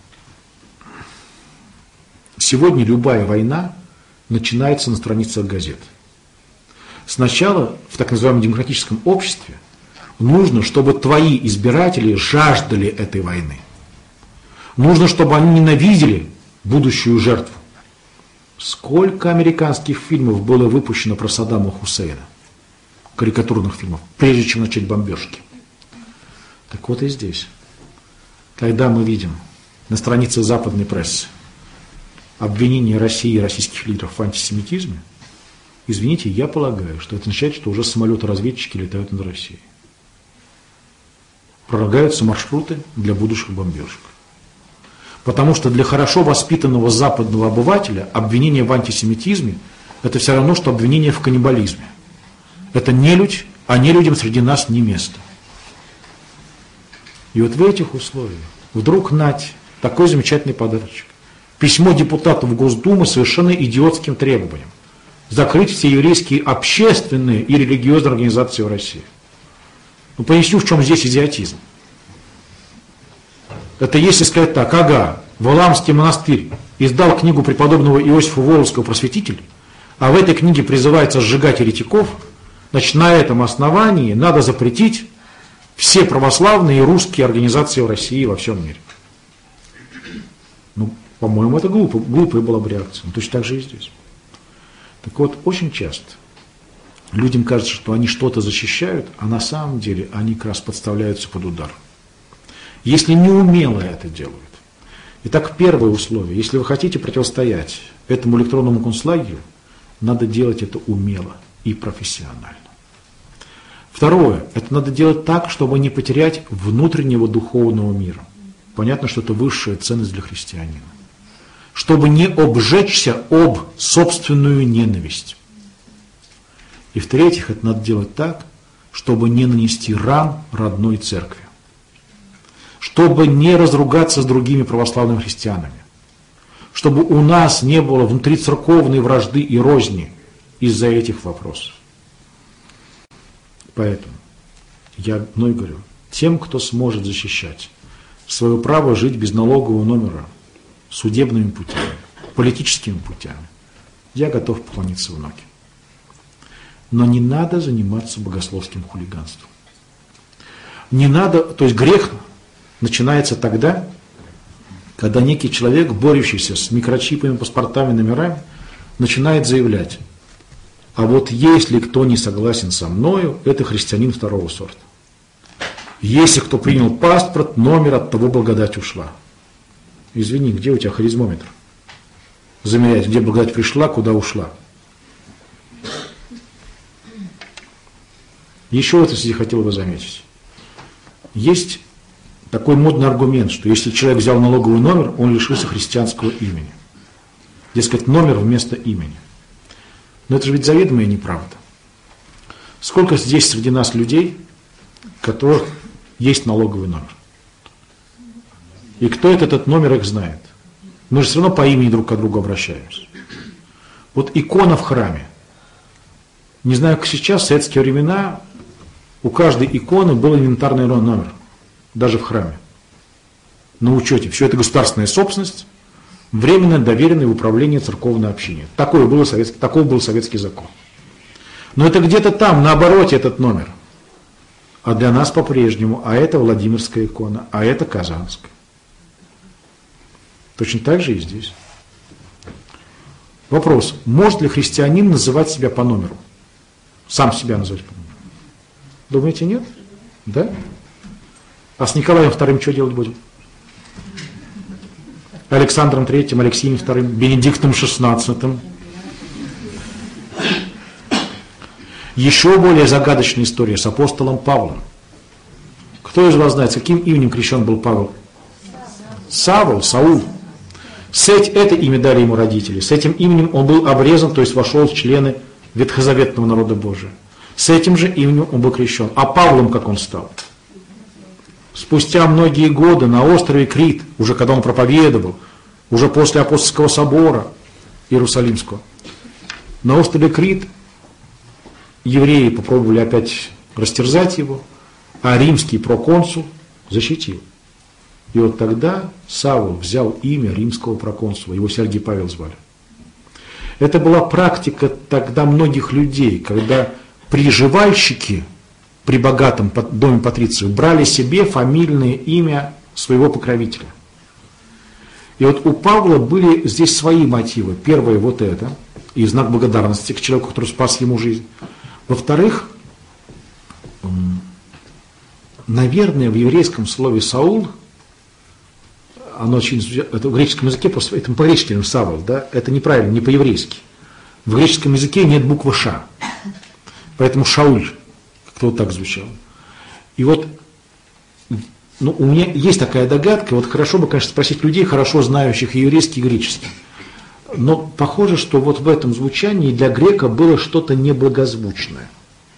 S1: сегодня любая война начинается на страницах газет. Сначала в так называемом демократическом обществе нужно, чтобы твои избиратели жаждали этой войны. Нужно, чтобы они ненавидели будущую жертву. Сколько американских фильмов было выпущено про Саддама Хусейна, карикатурных фильмов, прежде чем начать бомбежки. Так вот и здесь. Когда мы видим на странице западной прессы обвинение России и российских лидеров в антисемитизме, извините, я полагаю, что это означает, что уже самолеты-разведчики летают над Россией. Пролагаются маршруты для будущих бомбежек. Потому что для хорошо воспитанного западного обывателя обвинение в антисемитизме – это все равно, что обвинение в каннибализме. Это нелюдь, а нелюдям среди нас не место. И вот в этих условиях вдруг нать, такой замечательный подарочек. Письмо депутатов Госдумы с совершенно идиотским требованием. Закрыть все еврейские общественные и религиозные организации в России. Ну, поясню, в чем здесь идиотизм. Это если сказать так, ага, Валаамский монастырь издал книгу преподобного Иосифа Волжского «Просветитель», а в этой книге призывается сжигать еретиков, значит, на этом основании надо запретить все православные и русские организации в России и во всем мире. Ну, по-моему, это глупая была бы реакция. Но точно так же и здесь. Так вот, очень часто людям кажется, что они что-то защищают, а на самом деле они как раз подставляются под удар. Если неумело это делают. Итак, первое условие. Если вы хотите противостоять этому электронному концлагерю, надо делать это умело и профессионально. Второе. Это надо делать так, чтобы не потерять внутреннего духовного мира. Понятно, что это высшая ценность для христианина. Чтобы не обжечься об собственную ненависть. И в-третьих, это надо делать так, чтобы не нанести ран родной церкви. Чтобы не разругаться с другими православными христианами. Чтобы у нас не было внутрицерковной вражды и розни из-за этих вопросов. Поэтому я вновь говорю, тем, кто сможет защищать свое право жить без налогового номера, судебными путями, политическими путями, я готов поклониться в ноги. Но не надо заниматься богословским хулиганством. Не надо, то есть грех начинается тогда, когда некий человек, борющийся с микрочипами, паспортами, номерами, начинает заявлять, а вот если кто не согласен со мною, это христианин второго сорта. Если кто принял паспорт, номер, от того благодать ушла. Извини, где у тебя харизмометр? Замерять, где благодать пришла, куда ушла. Еще вот, если хотел бы заметить. Есть такой модный аргумент, что если человек взял налоговый номер, он лишился христианского имени. Дескать, номер вместо имени. Но это же ведь заведомая неправда. Сколько здесь среди нас людей, у которых есть налоговый номер? И кто этот номер их знает? Мы же все равно по имени друг к другу обращаемся. Вот икона в храме. Не знаю, как сейчас, в советские времена, у каждой иконы был инвентарный номер. Даже в храме. На учете. Все это государственная собственность, временно доверенное в управление церковной общине. Такой был советский закон. Но это где-то там, на обороте этот номер. А для нас по-прежнему, а это Владимирская икона, а это Казанская. Точно так же и здесь. Вопрос, может ли христианин называть себя по номеру? Сам себя называть по номеру? Думаете, нет? Да? А с Николаем II что делать будем? Александром III, Алексеем II, Бенедиктом XVI. Еще более загадочная история с апостолом Павлом. Кто из вас знает, с каким именем крещен был Павел? Савл, Саул. Это имя дали ему родители. С этим именем он был обрезан, то есть вошел в члены ветхозаветного народа Божия. С этим же именем он был крещен. А Павлом как он стал? Спустя многие годы на острове Крит, уже когда он проповедовал, уже после апостольского собора Иерусалимского, на острове Крит евреи попробовали опять растерзать его, а римский проконсул защитил. И вот тогда Савл взял имя римского проконсула, его Сергий Павел звали. Это была практика тогда многих людей, когда приживальщики при богатом доме патрициев брали себе фамильное имя своего покровителя. И вот у Павла были здесь свои мотивы. Первое вот это, и знак благодарности к человеку, который спас ему жизнь. Во-вторых, наверное, в еврейском слове Саул, оно очень, это в греческом языке, просто это по-гречески Савл, да, это неправильно, не по-еврейски. В греческом языке нет буквы Ш, поэтому Шауль, как-то вот так звучало. И вот, у меня есть такая догадка, вот хорошо бы, конечно, спросить людей, хорошо знающих и еврейский, и греческий. Но похоже, что вот в этом звучании для грека было что-то неблагозвучное.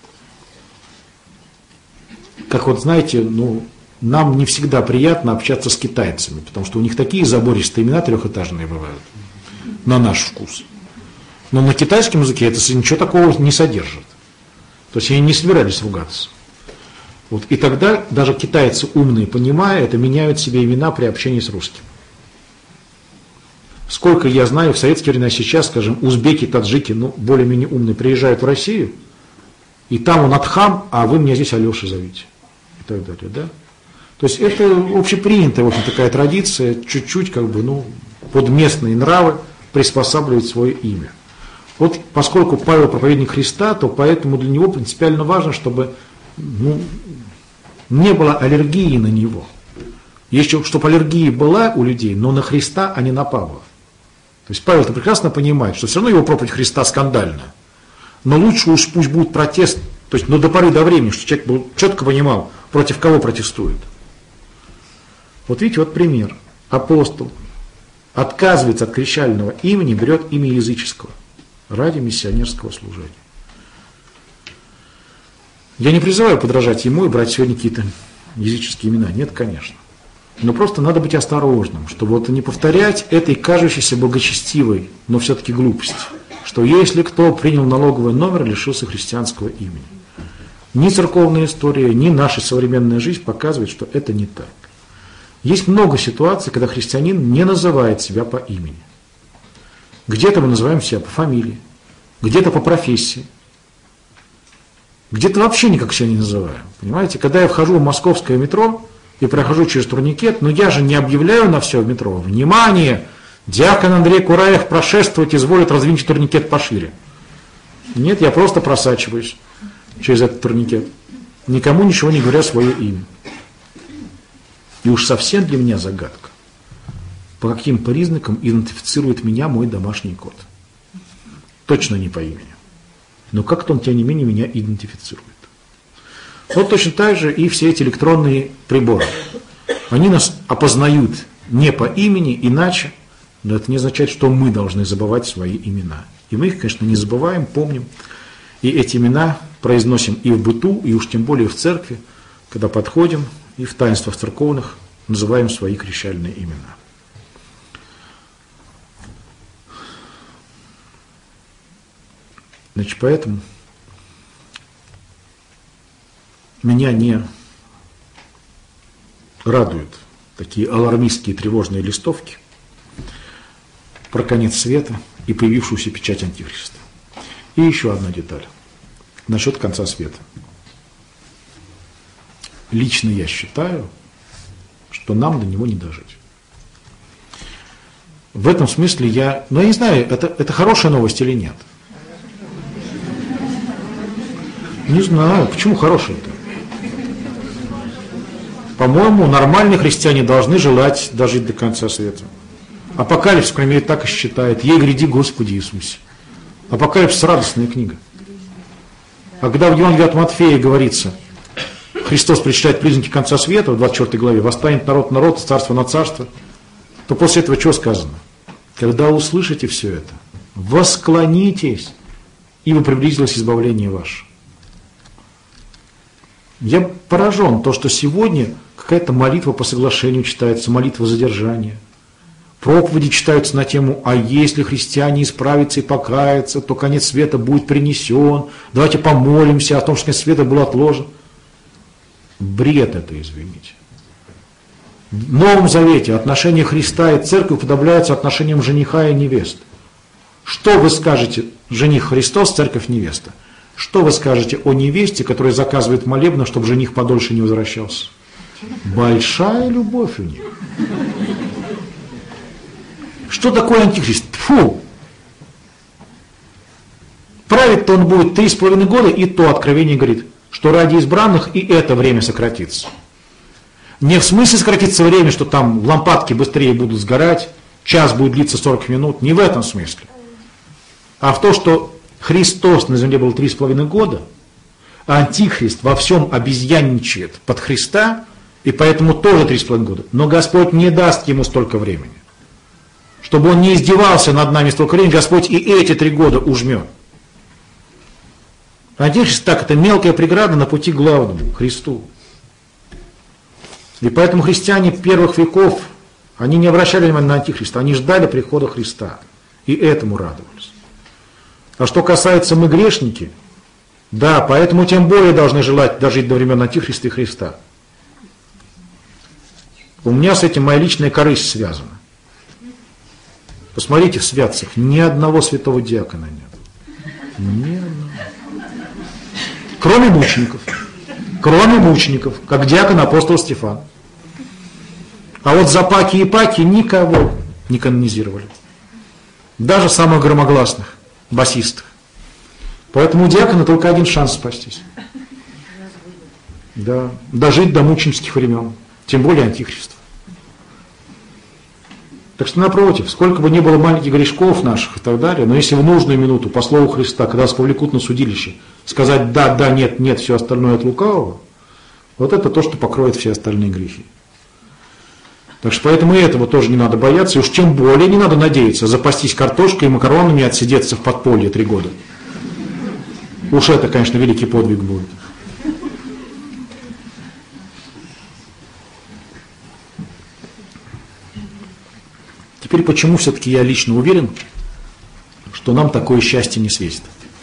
S1: Как вот знаете, нам не всегда приятно общаться с китайцами, потому что у них такие забористые имена трехэтажные бывают, на наш вкус. Но на китайском языке это ничего такого не содержит. То есть они не собирались ругаться. Вот. И тогда даже китайцы умные, понимая это, меняют себе имена при общении с русским. Сколько я знаю, в советские времена сейчас, скажем, узбеки, таджики, более-менее умные, приезжают в Россию, и там он Атхам, а вы меня здесь Алеша зовите. И так далее, да? То есть это общепринятая, в общем, такая традиция, чуть-чуть, под местные нравы приспосабливать свое имя. Вот поскольку Павел проповедник Христа, то поэтому для него принципиально важно, чтобы не было аллергии на него. Еще, чтобы аллергия была у людей, но на Христа, а не на Павла. То есть Павел-то прекрасно понимает, что все равно его проповедь Христа скандальна. Но лучше уж пусть будет протест, то есть до поры до времени, что человек четко понимал, против кого протестует. Вот видите, вот пример. Апостол отказывается от крещального имени, берет имя языческого ради миссионерского служения. Я не призываю подражать ему и брать сегодня какие-то языческие имена. Нет, конечно. Но просто надо быть осторожным, чтобы вот не повторять этой кажущейся благочестивой, но все-таки глупости, что если кто принял налоговый номер, лишился христианского имени. Ни церковная история, ни наша современная жизнь показывает, что это не так. Есть много ситуаций, когда христианин не называет себя по имени. Где-то мы называем себя по фамилии, где-то по профессии, где-то вообще никак себя не называем. Понимаете, когда я вхожу в московское метро и прохожу через турникет, но я же не объявляю на все метро: внимание, диакон Андрей Кураев прошествовать изволит, раздвиньте турникет пошире. Нет, я просто просачиваюсь через этот турникет, никому ничего не говоря свое имя. И уж совсем для меня загадка, по каким признакам идентифицирует меня мой домашний кот. Точно не по имени. Но как-то он, тем не менее, меня идентифицирует. Вот точно так же и все эти электронные приборы. Они нас опознают не по имени, иначе, но это не означает, что мы должны забывать свои имена. И мы их, конечно, не забываем, помним. И эти имена произносим и в быту, и уж тем более в церкви, когда подходим, и в таинствах церковных называем свои крещальные имена. Значит, поэтому меня не радуют такие алармистские тревожные листовки про конец света и появившуюся печать Антихриста. И еще одна деталь насчет конца света. Лично я считаю, что нам до него не дожить. В этом смысле я не знаю, это хорошая новость или нет. Не знаю, почему хорошая-то? По-моему, нормальные христиане должны желать дожить до конца света. Апокалипсис, по крайней мере, так и считает. Ей гряди, Господи Иисусе. Апокалипсис – радостная книга. А когда в Евангелии от Матфея говорится, Христос перечисляет признаки конца света, в 24 главе, восстанет народ на народ, царство на царство, то после этого что сказано? Когда услышите все это, восклонитесь, ибо приблизилось избавление ваше. Я поражен, то, что сегодня какая-то молитва по соглашению читается, молитва задержания. Проповеди читаются на тему, а если христиане исправятся и покаятся, то конец света будет принесен. Давайте помолимся о том, что конец света был отложен. Бред это, извините. В Новом Завете отношения Христа и Церкви уподобляются отношениям жениха и невесты. Что вы скажете, жених Христос, церковь невеста? Что вы скажете о невесте, которая заказывает молебны, чтобы жених подольше не возвращался? Большая любовь у них. Что такое антихрист? Фу! Править-то он будет 3,5 года, и то Откровение говорит, что ради избранных и это время сократится. Не в смысле сократится время, что там лампадки быстрее будут сгорать, час будет длиться 40 минут, не в этом смысле. А в том, что Христос на земле был 3,5 года, а антихрист во всем обезьянничает под Христа, и поэтому тоже 3,5 года. Но Господь не даст ему столько времени. Чтобы он не издевался над нами столько времени, Господь и эти 3 года ужмет. Антихрист так, это мелкая преграда на пути к главному, Христу. И поэтому христиане первых веков, они не обращали внимания на антихриста, они ждали прихода Христа. И этому радовались. А что касается мы грешники, да, поэтому тем более должны желать дожить до времен антихриста и Христа. У меня с этим моя личная корысть связана. Посмотрите в святцах, ни одного святого диакона нет. Ни одного. Кроме мучеников, как диакон апостол Стефан. А вот за Паки и Паки никого не канонизировали. Даже самых громогласных, басистых. Поэтому у диакона только один шанс спастись. Да, дожить до мученических времен, тем более антихристов. Так что напротив, сколько бы ни было маленьких грешков наших и так далее, но если в нужную минуту, по слову Христа, когда вас повлекут на судилище, сказать да, да, нет, нет, все остальное от лукавого, вот это то, что покроет все остальные грехи. Так что поэтому и этого тоже не надо бояться, и уж тем более не надо надеяться запастись картошкой и макаронами и отсидеться в подполье 3 года. Уж это, конечно, великий подвиг будет. Теперь почему все-таки я лично уверен, что нам такое счастье не светит?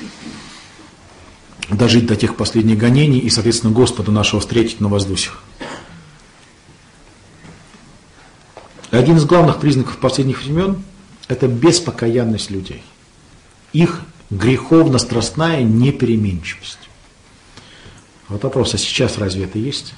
S1: Дожить до тех последних гонений и, соответственно, Господа нашего встретить на воздусях. Один из главных признаков последних времен – это беспокаянность людей. Их греховно-страстная непеременчивость. Вот вопрос, а сейчас разве это есть?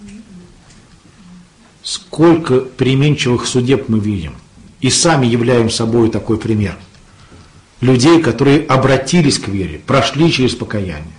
S1: Сколько переменчивых судеб мы видим? И сами являем собой такой пример. Людей, которые обратились к вере, прошли через покаяние.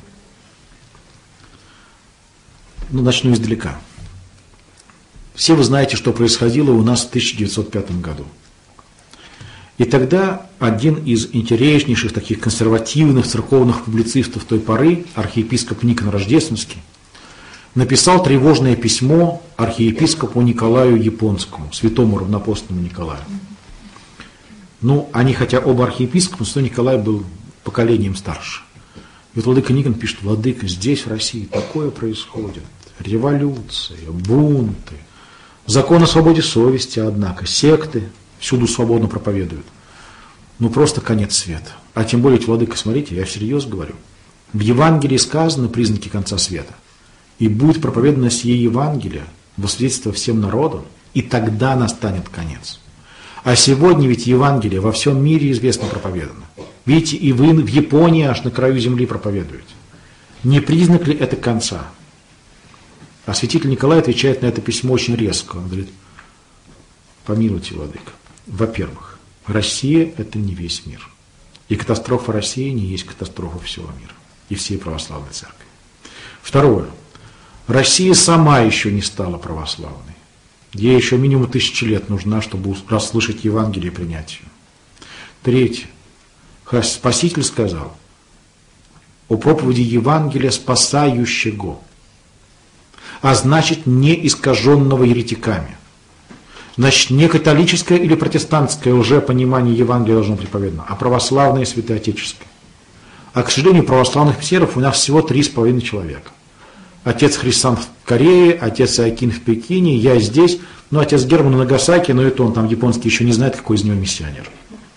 S1: Ну, начну издалека. Все вы знаете, что происходило у нас в 1905 году. И тогда один из интереснейших таких консервативных церковных публицистов той поры, архиепископ Никон Рождественский, написал тревожное письмо архиепископу Николаю Японскому, святому равноапостольному Николаю. Ну, они хотя оба архиепископы, но святой Николай был поколением старше. И вот владыка Никон пишет: владыка, здесь в России такое происходит, революция, бунты, закон о свободе совести, однако, секты всюду свободно проповедуют. Ну, просто конец света. А тем более, владыка, смотрите, я всерьез говорю, в Евангелии сказаны признаки конца света. И будет проповедано сие Евангелие во свидетельство всем народам, и тогда настанет конец. А сегодня ведь Евангелие во всем мире известно проповедано. Видите, и вы в Японии аж на краю земли проповедуете. Не признак ли это конца? А святитель Николай отвечает на это письмо очень резко. Он говорит: помилуйте, владыка, во-первых, Россия – это не весь мир. И катастрофа России не есть катастрофа всего мира и всей православной церкви. Второе. Россия сама еще не стала православной. Ей еще минимум 1000 лет нужна, чтобы расслышать Евангелие и принять ее. Третье. Спаситель сказал о проповеди Евангелия спасающего, а значит не искаженного еретиками. Значит, не католическое или протестантское лжепонимание Евангелия должно быть проповедано, а православное и святоотеческое. А, к сожалению, православных миссионеров у нас всего 3,5 человека. Отец Хрисан в Корее, отец Иоакин в Пекине, я здесь, отец Герман в Нагасаки, но это он там японский еще не знает, какой из него миссионер.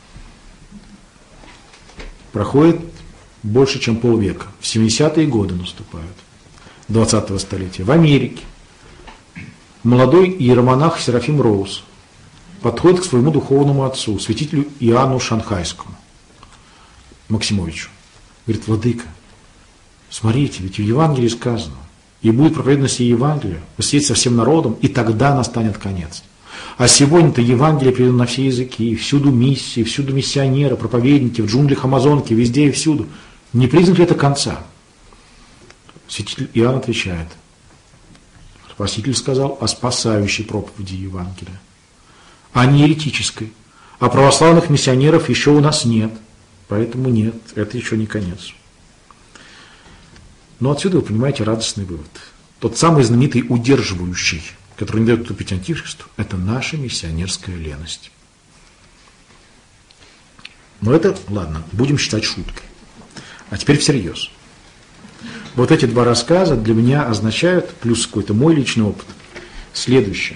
S1: Проходит больше, чем полвека. В 70-е годы наступают, 20-го столетия. В Америке молодой иеромонах Серафим Роуз подходит к своему духовному отцу, святителю Иоанну Шанхайскому, Максимовичу. Говорит: владыка, смотрите, ведь в Евангелии сказано, и будет проповедано сие Евангелие, посетить со всем народом, и тогда настанет конец. А сегодня-то Евангелие передано на все языки, всюду миссии, всюду миссионеры, проповедники, в джунглях Амазонки, везде и всюду. Не признак ли это конца? Святитель Иоанн отвечает: Спаситель сказал о спасающей проповеди Евангелия, а не еретической. А православных миссионеров еще у нас нет, поэтому нет, это еще не конец. Но отсюда вы понимаете радостный вывод. Тот самый знаменитый удерживающий, который не дает уступить антихристу, это наша миссионерская леность. Но это, ладно, будем считать шуткой. А теперь всерьез. Вот эти два рассказа для меня означают, плюс какой-то мой личный опыт, следующее.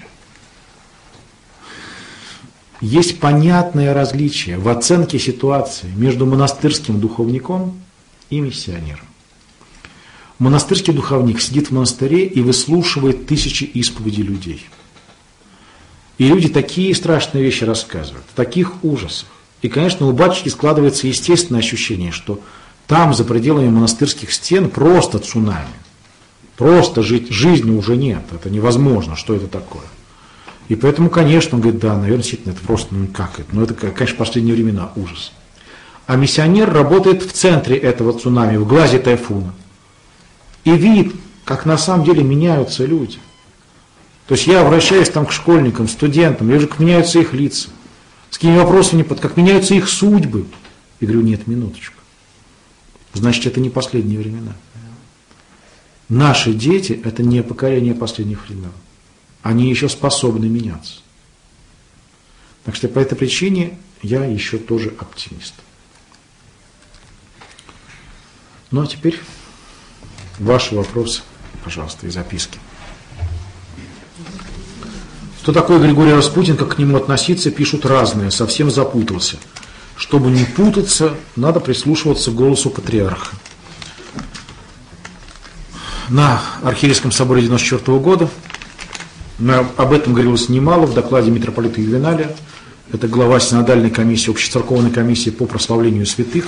S1: Есть понятное различие в оценке ситуации между монастырским духовником и миссионером. Монастырский духовник сидит в монастыре и выслушивает тысячи исповедей людей. И люди такие страшные вещи рассказывают, в таких ужасах. И, конечно, у батюшки складывается естественное ощущение, что там, за пределами монастырских стен, просто цунами. Просто жизни уже нет, это невозможно, что это такое. И поэтому, конечно, он говорит: да, наверное, действительно, это просто, как это? Это, конечно, последние времена ужас. А миссионер работает в центре этого цунами, в глазе тайфуна. И видит, как на самом деле меняются люди. То есть я обращаюсь там к школьникам, студентам, я вижу, как меняются их лица, с какими вопросами, как меняются их судьбы. И говорю: нет, минуточку. Значит, это не последние времена. Наши дети – это не поколение последних времен. Они еще способны меняться. Так что по этой причине я еще тоже оптимист. Ну а теперь ваши вопросы, пожалуйста, и записки. Что такое Григорий Распутин, как к нему относиться, пишут разные, совсем запутался. Чтобы не путаться, надо прислушиваться к голосу патриарха. На Архиерейском соборе 1994 года об этом говорилось немало в докладе митрополита Ювеналия. Это глава синодальной комиссии, общецерковной комиссии по прославлению святых.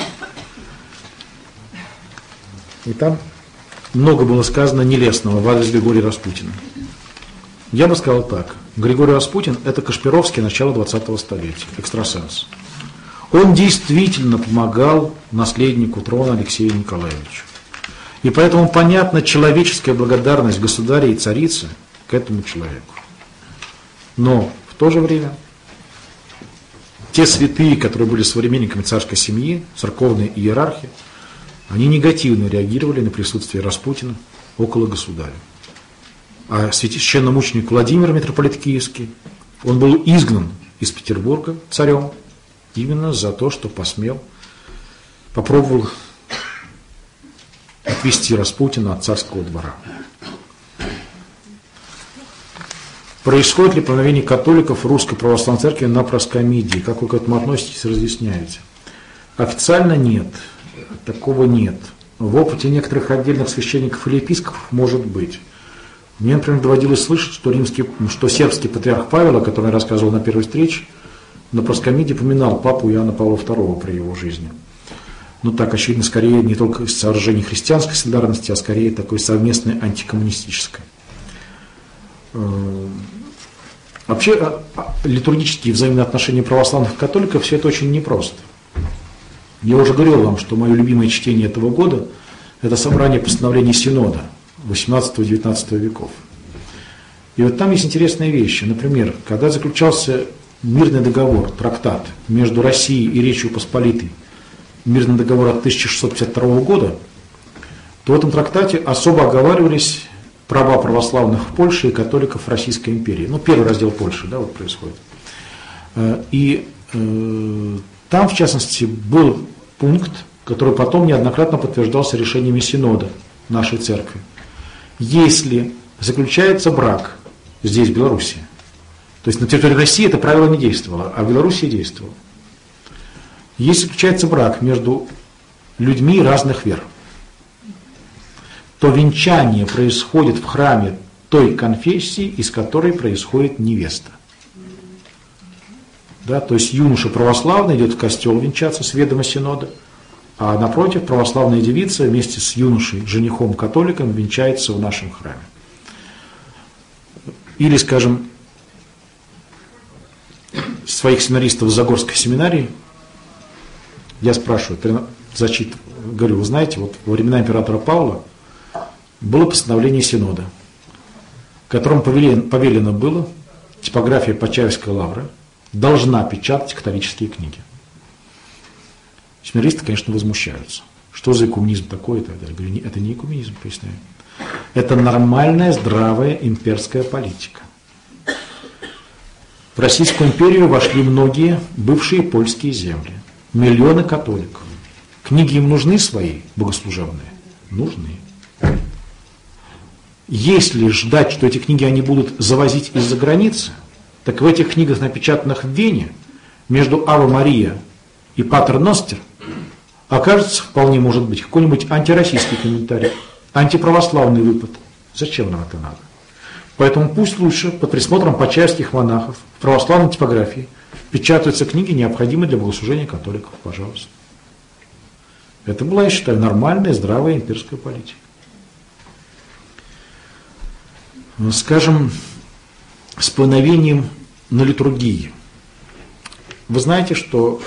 S1: И там много было сказано нелестного в адрес Григория Распутина. Я бы сказал так. Григорий Распутин – это Кашпировский начала 20-го столетия, экстрасенс. Он действительно помогал наследнику трона Алексею Николаевичу. И поэтому понятна человеческая благодарность государя и царицы к этому человеку. Но в то же время те святые, которые были современниками царской семьи, церковные иерархи, они негативно реагировали на присутствие Распутина около государя. А священномученик Владимир, митрополит Киевский, он был изгнан из Петербурга царем именно за то, что попробовал отвести Распутина от царского двора. Происходит ли проникновение католиков в Русской Православной Церкви на проскомидии? Как вы к этому относитесь, разъясняете? Официально нет, такого нет. В опыте некоторых отдельных священников или епископов может быть. Мне, например, доводилось слышать, что сербский патриарх Павел, о котором я рассказывал на первой встрече, на проскомидии поминал папу Иоанна Павла II при его жизни. Ну так, очевидно, скорее не только из соображений христианской солидарности, а скорее такой совместной антикоммунистической. Вообще, литургические взаимные отношения православных и католиков, все это очень непросто. Я уже говорил вам, что мое любимое чтение этого года – это собрание постановлений Синода XVIII-XIX веков. И вот там есть интересные вещи. Например, когда заключался мирный договор, трактат между Россией и Речью Посполитой, мирный договор от 1652 года, то в этом трактате особо оговаривались права православных в Польше и католиков в Российской империи. Ну, первый раздел Польши, да, вот происходит. И там, в частности, был пункт, который потом неоднократно подтверждался решениями Синода нашей церкви. Если заключается брак здесь, в Беларуси, то есть на территории России это правило не действовало, а в Беларуси действовало. Если заключается брак между людьми разных вер, то венчание происходит в храме той конфессии, из которой происходит невеста. Да, то есть юноша православный идет в костел венчаться с ведома Синода, а напротив православная девица вместе с юношей, женихом-католиком венчается в нашем храме. Или, скажем, своих семинаристов в Загорской семинарии я спрашиваю, говорю, вы знаете, вот во времена императора Павла было постановление Синода, которым повелено было типография Почаевской лавры должна печатать католические книги. Семинаристы, конечно, возмущаются. Что за экуменизм такой и так далее. Говорю, это не экуменизм, поясняю. Это нормальная, здравая имперская политика. В Российскую империю вошли многие бывшие польские земли. Миллионы католиков. Книги им нужны свои, богослужебные? Нужны. Если ждать, что эти книги они будут завозить из-за границы, так в этих книгах, напечатанных в Вене, между Ава Мария и Патер Ностер, окажется, вполне может быть, какой-нибудь антироссийский комментарий, антиправославный выпад. Зачем нам это надо? Поэтому пусть лучше под присмотром почаевских монахов в православной типографии печатаются книги, необходимые для богослужения католиков, пожалуйста. Это была, я считаю, нормальная, здравая имперская политика. Скажем, с повиновением на литургии. Вы знаете, что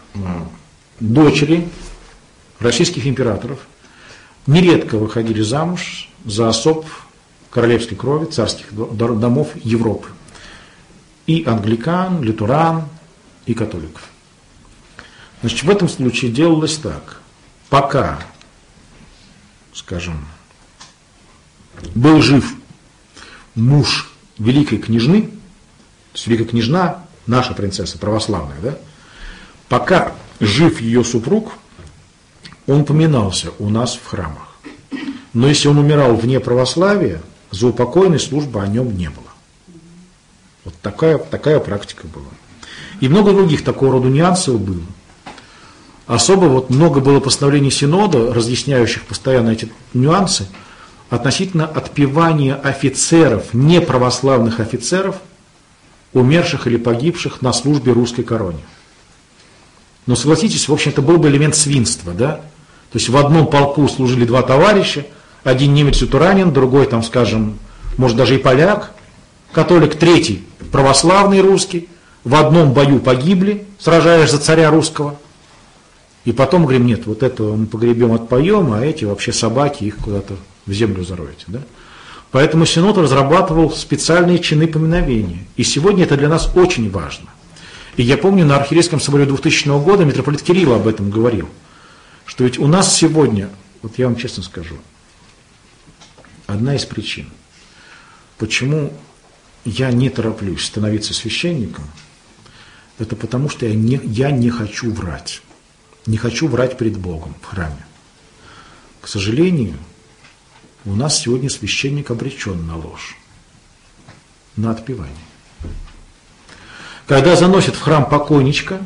S1: дочери российских императоров нередко выходили замуж за особ королевской крови, царских домов Европы. И англикан, лютеран, и католиков. Значит, в этом случае делалось так. Пока, скажем, был жив муж великой княжны, то есть великая княжна, наша принцесса православная, да, пока жив ее супруг, он поминался у нас в храмах. Но если он умирал вне православия, заупокойной службы о нем не было. Вот такая практика была. И много других такого рода нюансов было. Особо вот много было постановлений Синода, разъясняющих постоянно эти нюансы, относительно отпевания офицеров, неправославных офицеров, умерших или погибших на службе русской короне. Но согласитесь, в общем, это был бы элемент свинства, да? То есть в одном полку служили два товарища, один немец-лютеранин, другой, там, скажем, может даже и поляк, католик, третий православный русский, в одном бою погибли, сражаясь за царя русского. И потом говорим, нет, вот этого мы погребем, отпоем, а эти вообще собаки, их куда-то в землю зароете. Да? Поэтому Синод разрабатывал специальные чины поминовения. И сегодня это для нас очень важно. И я помню, на Архиерейском соборе 2000 года митрополит Кирилл об этом говорил, что ведь у нас сегодня, вот я вам честно скажу, одна из причин, почему я не тороплюсь становиться священником, это потому, что я не хочу врать. Не хочу врать перед Богом в храме. К сожалению, у нас сегодня священник обречен на ложь, на отпевание. Когда заносят в храм покойничка,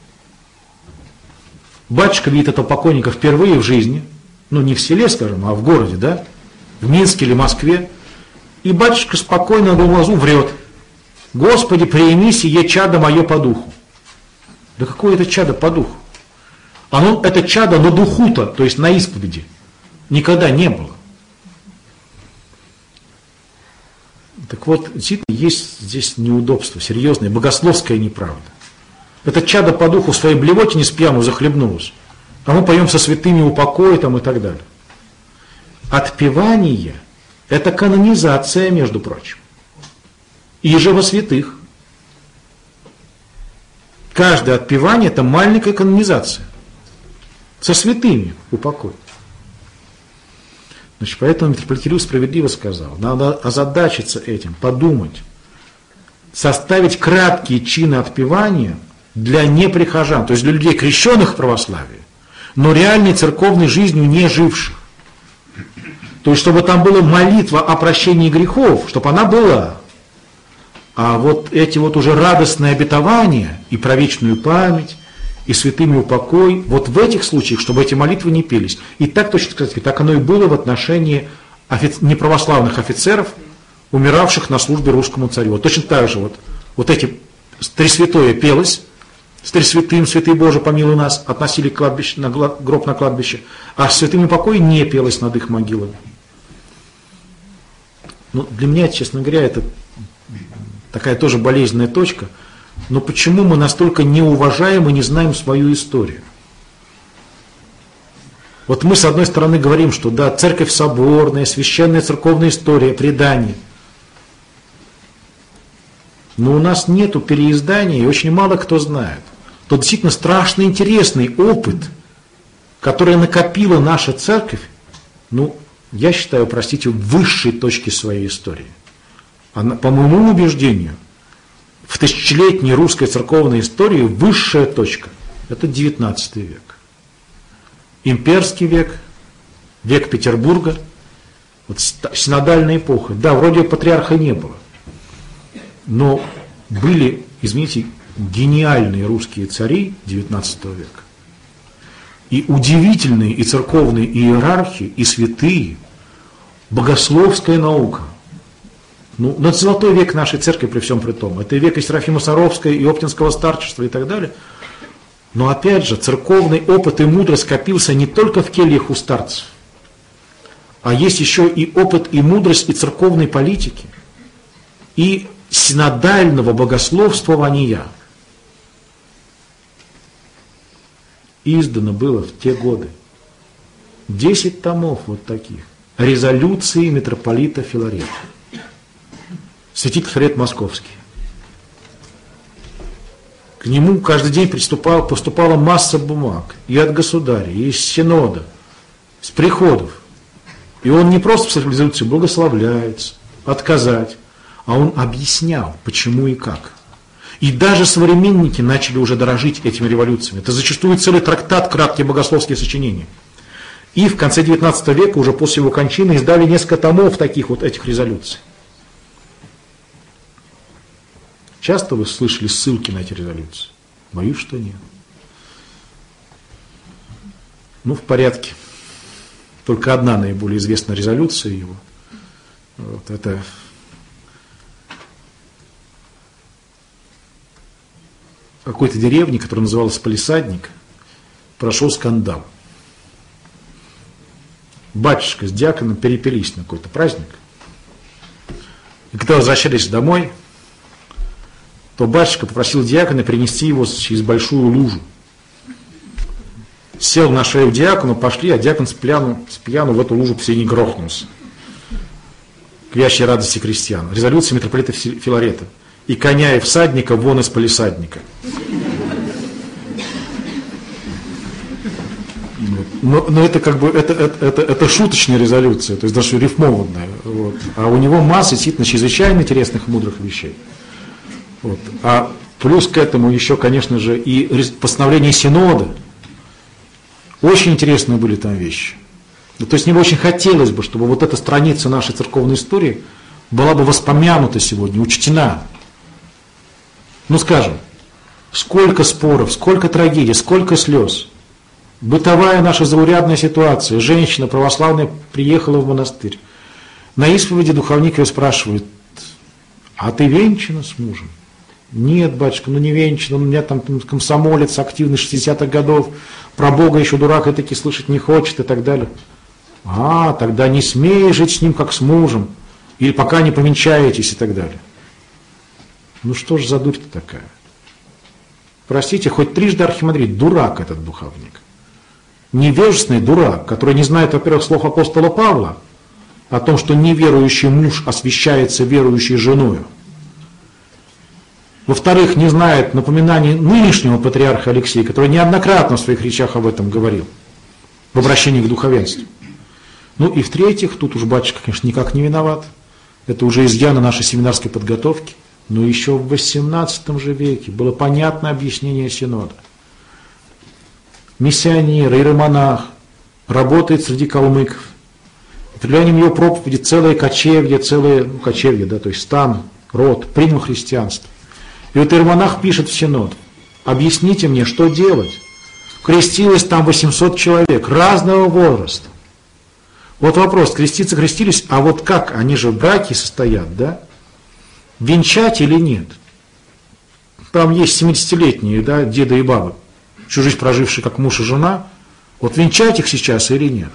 S1: батюшка видит этого покойника впервые в жизни, ну не в селе, скажем, а в городе, да, в Минске или Москве, и батюшка спокойно на глазу врет: «Господи, приими сие чадо мое по духу». Да какое это чадо по духу? Это чадо на духу-то, то есть на исповеди, никогда не было. Так вот, действительно, есть здесь неудобство, серьезное, богословская неправда. Это чадо по духу в своей блевотине с пьяну захлебнулось, а мы поем со святыми упокой там и так далее. Отпевание – это канонизация, между прочим. и же во святых. Каждое отпевание – это маленькая канонизация. Со святыми упокой. Значит, поэтому митрополит Кирилл справедливо сказал, надо озадачиться этим, подумать, составить краткие чины отпевания для неприхожан, то есть для людей, крещенных в православии, но реальной церковной жизнью не живших. То есть, чтобы там была молитва о прощении грехов, чтобы она была. А вот эти вот уже радостные обетования и про вечную память, и святыми упокой, вот в этих случаях, чтобы эти молитвы не пелись. И так точно сказать, так оно и было в отношении неправославных офицеров, умиравших на службе русскому царю. Вот точно так же вот эти Тресвятое пелось, с Тресвятым, Святый Боже, помилуй нас, относили гроб на кладбище, а с святым упокой не пелось над их могилами. Ну, для меня, честно говоря, это такая тоже болезненная точка. Но почему мы настолько не уважаем и не знаем свою историю? Вот мы, с одной стороны, говорим, что да, церковь соборная, священная церковная история, предание. Но у нас нету переиздания, и очень мало кто знает. Тот действительно страшно интересный опыт, который накопила наша церковь, ну, я считаю, простите, высшей точки своей истории. Она, по моему убеждению, в тысячелетней русской церковной истории высшая точка – это XIX век. Имперский век, век Петербурга, вот синодальная эпоха. Да, вроде патриарха не было, но были, извините, гениальные русские цари XIX века. И удивительные и церковные иерархи, и святые, богословская наука. Ну, это золотой век нашей церкви при всем при том. Это век и Серафима Саровского, и Оптинского старчества и так далее. Но опять же, церковный опыт и мудрость скопился не только в кельях у старцев, а есть еще и опыт и мудрость и церковной политики, и синодального богословствования. Издано было в те годы 10 томов вот таких, резолюции митрополита Филарета. Святитель Филарет Московский. К нему каждый день поступала масса бумаг и от государя, и из синода, с приходов. И он не просто в своей резолюции благословляется, отказать, а он объяснял, почему и как. И даже современники начали уже дорожить этими революциями. Это зачастую целый трактат, краткие богословские сочинения. И в конце XIX века, уже после его кончины, издали несколько томов таких вот этих резолюций. Часто вы слышали ссылки на эти резолюции? Боюсь, что нет. Ну, в порядке. Только одна наиболее известная резолюция его. Вот, это в какой-то деревне, которая называлась Палисадник, прошел скандал. Батюшка с диаконом перепились на какой-то праздник. И когда возвращались домой, то батюшка попросил диакона принести его через большую лужу. Сел на шею диакону, пошли, а диакон с пьяну в эту лужу посередине грохнулся. К вящей радости крестьян. Резолюция митрополита Филарета. И коня и всадника вон из палисадника. Но это как бы это шуточная резолюция, то есть даже рифмованная. Вот. А у него масса действительно чрезвычайно интересных и мудрых вещей. Вот. А плюс к этому еще, конечно же, и постановление Синода. Очень интересные были там вещи. То есть мне очень хотелось бы, чтобы вот эта страница нашей церковной истории была бы воспомянута сегодня, учтена. Ну, скажем, сколько споров, сколько трагедий, сколько слез. Бытовая наша заурядная ситуация. Женщина православная приехала в монастырь. На исповеди духовник ее спрашивает: а ты венчана с мужем? Нет, батюшка, ну не венчан, он у меня там комсомолец активный 60-х годов, про Бога еще дурак и таки слышать не хочет и так далее. А, тогда не смей жить с ним как с мужем, или пока не повенчаетесь и так далее. Ну что ж за дурь-то такая? Простите, хоть трижды архимандрит, дурак этот духовник. Невежественный дурак, который не знает, во-первых, слов апостола Павла о том, что неверующий муж освящается верующей женою. Во-вторых, не знает напоминаний нынешнего патриарха Алексея, который неоднократно в своих речах об этом говорил, в обращении к духовенству. Ну и в-третьих, тут уж батюшка, конечно, никак не виноват. Это уже изъяно нашей семинарской подготовки. Но еще в XVIII же веке было понятное объяснение синода. Миссионер, иеромонах работает среди калмыков. Под влиянием его проповеди целые кочевья, то есть стан, род, принял христианство. И вот иеромонах пишет в синод: объясните мне, что делать. Крестилось там 800 человек разного возраста. Вот вопрос, крестились, а вот как, они же в браке состоят, да? Венчать или нет? Там есть 70-летние, да, деды и бабы, всю жизнь прожившие как муж и жена. Вот венчать их сейчас или нет?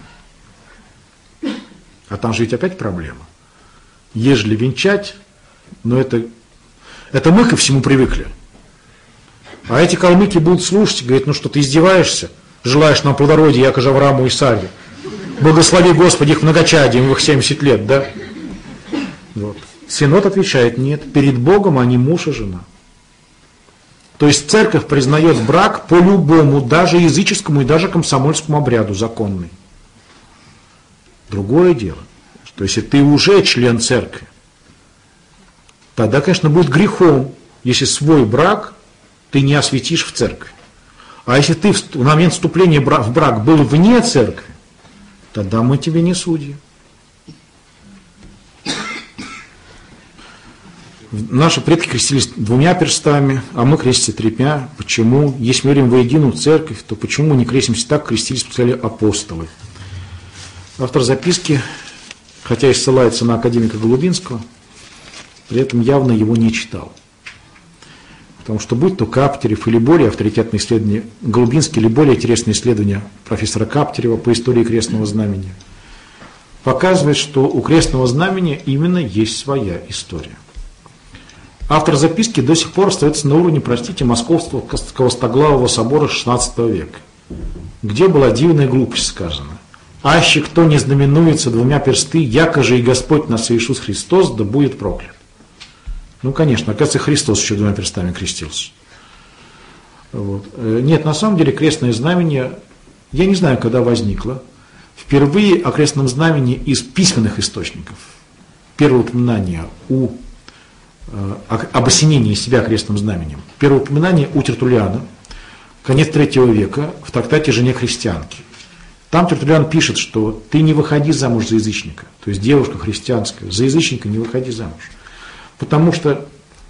S1: А там же ведь опять проблема. Ежели венчать, но это мы ко всему привыкли. А эти калмыки будут слушать и говорить: ну что, ты издеваешься? Желаешь нам плодородия, яко же Аврааму и Саре. Благослови, Господи, их многочадием в их 70 лет, да? Вот. Синод отвечает: нет, перед Богом они муж и жена. То есть церковь признает брак по любому, даже языческому и даже комсомольскому обряду законный. Другое дело, что если ты уже член церкви, тогда, конечно, будет грехом, если свой брак ты не осветишь в церкви. А если ты в момент вступления в брак был вне церкви, тогда мы тебе не судьи. Наши предки крестились 2 перстами, а мы крестимся 3. Почему? Если мы верим во единую церковь, то почему мы не крестимся так, крестились апостолы? Автор записки, хотя и ссылается на академика Голубинского, при этом явно его не читал. Потому что будь то Каптерев или более авторитетные исследования Голубинский, или более интересные исследования профессора Каптерева по истории крестного знамения, показывает, что у крестного знамения именно есть своя история. Автор записки до сих пор остается на уровне, Московского Ковстоглавого собора XVI века, где была дивная глупость сказана: «Аще кто не знаменуется 2 персты, яко же и Господь наш Иисус Христос, да будет проклят». Ну, конечно, оказывается, Христос еще 2 перстами крестился. Вот. Нет, на самом деле крестное знамение, я не знаю, когда возникло. Впервые о крестном знамении из письменных источников. Первое упоминание об осенении себя крестным знаменем. Первое упоминание у Тертуллиана, конец III века, в трактате «Жене христианки». Там Тертуллиан пишет, что ты не выходи замуж за язычника, то есть девушка христианская, за язычника не выходи замуж. Потому что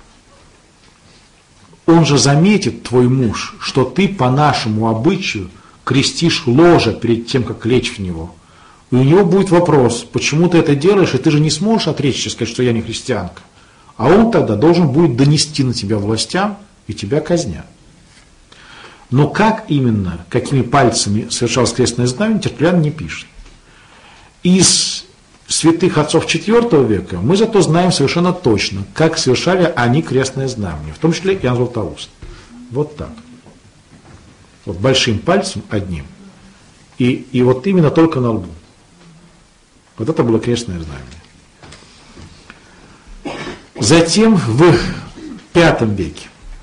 S1: он же заметит, твой муж, что ты по нашему обычаю крестишь ложе перед тем, как лечь в него. И у него будет вопрос: почему ты это делаешь, и ты же не сможешь отречься и сказать, что я не христианка. А он тогда должен будет донести на тебя властям, и тебя казнят. Но как именно, какими пальцами совершалось крестное знамение, Тертуллиан не пишет. Из святых отцов IV века мы зато знаем совершенно точно, как совершали они крестное знамение, в том числе Иоанн Златоуст. Вот так. Вот большим пальцем одним. И вот именно только на лбу. Вот это было крестное знамение. Затем в V веке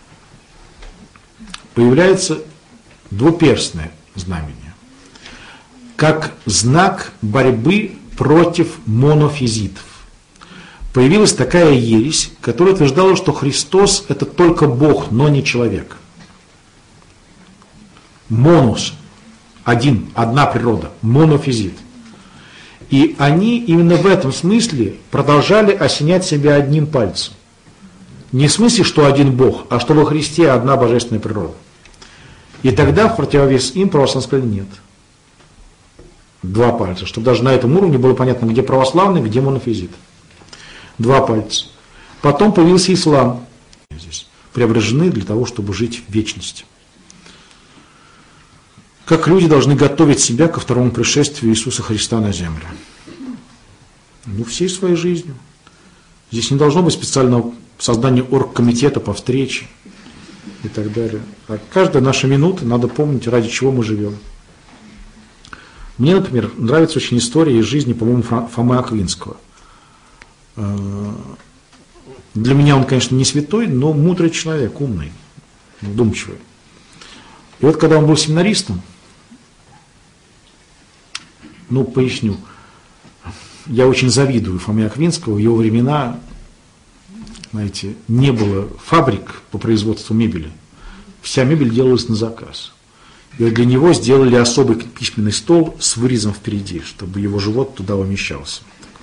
S1: появляется двуперстное знамение, как знак борьбы против монофизитов. Появилась такая ересь, которая утверждала, что Христос – это только Бог, но не человек. Монос – одна природа, монофизит. И они именно в этом смысле продолжали осенять себя одним пальцем. Не в смысле, что один Бог, а что во Христе одна божественная природа. И тогда в противовес им православные сказали: нет. 2 пальца, чтобы даже на этом уровне было понятно, где православный, где монофизит. 2 пальца. Потом появился ислам. Здесь преображены для того, чтобы жить в вечности. Как люди должны готовить себя ко второму пришествию Иисуса Христа на землю? Ну, всей своей жизнью. Здесь не должно быть специального создания оргкомитета по встрече и так далее. А каждая наша минута надо помнить, ради чего мы живем. Мне, например, нравится очень история из жизни, по-моему, Фомы Аквинского. Для меня он, конечно, не святой, но мудрый человек, умный, вдумчивый. И вот когда он был семинаристом, поясню, я очень завидую Фоме Аквинскому, в его времена, знаете, не было фабрик по производству мебели. Вся мебель делалась на заказ. И вот для него сделали особый письменный стол с вырезом впереди, чтобы его живот туда умещался.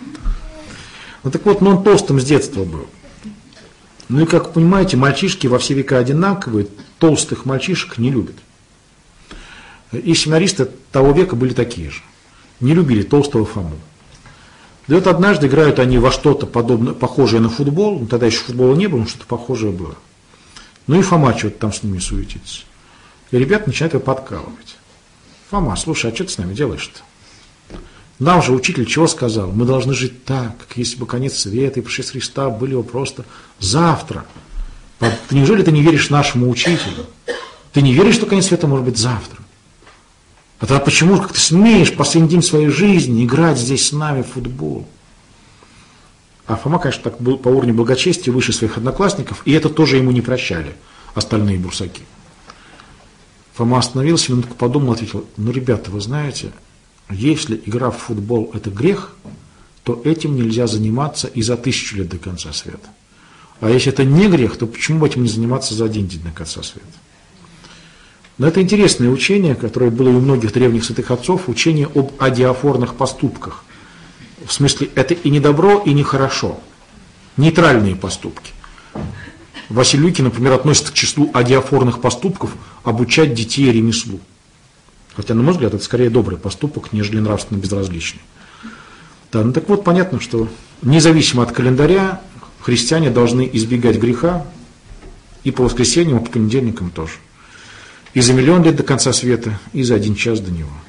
S1: Он толстым с детства был. И, как вы понимаете, мальчишки во все века одинаковые, толстых мальчишек не любят. И семинаристы того века были такие же. Не любили толстого Фому. И вот однажды играют они во что-то похожее на футбол, тогда еще футбола не было, но что-то похожее было. И Фома что-то там с ними суетится. И ребята начинают его подкалывать. Фома, слушай, а что ты с нами делаешь-то? Нам же учитель чего сказал? Мы должны жить так, как если бы конец света и пришествие Христа были бы просто завтра. Неужели ты не веришь нашему учителю? Ты не веришь, что конец света может быть завтра? А тогда почему, как ты смеешь последний день своей жизни играть здесь с нами в футбол? А Фома, конечно, так был по уровню благочестия выше своих одноклассников, и это тоже ему не прощали, остальные бурсаки. Фома остановился, минутку подумал, ответил: ребята, вы знаете, если игра в футбол – это грех, то этим нельзя заниматься и за 1000 лет до конца света. А если это не грех, то почему бы этим не заниматься за 1 день до конца света? Но это интересное учение, которое было и у многих древних святых отцов, учение об адиафорных поступках. В смысле, это и не добро, и не хорошо. Нейтральные поступки. Василий Люкин, например, относится к числу адиафорных поступков обучать детей ремеслу. Хотя, на мой взгляд, это скорее добрый поступок, нежели нравственно безразличный. Да, понятно, что независимо от календаря, христиане должны избегать греха и по воскресеньям, и по понедельникам тоже. И за 1 000 000 лет до конца света, и за 1 час до него.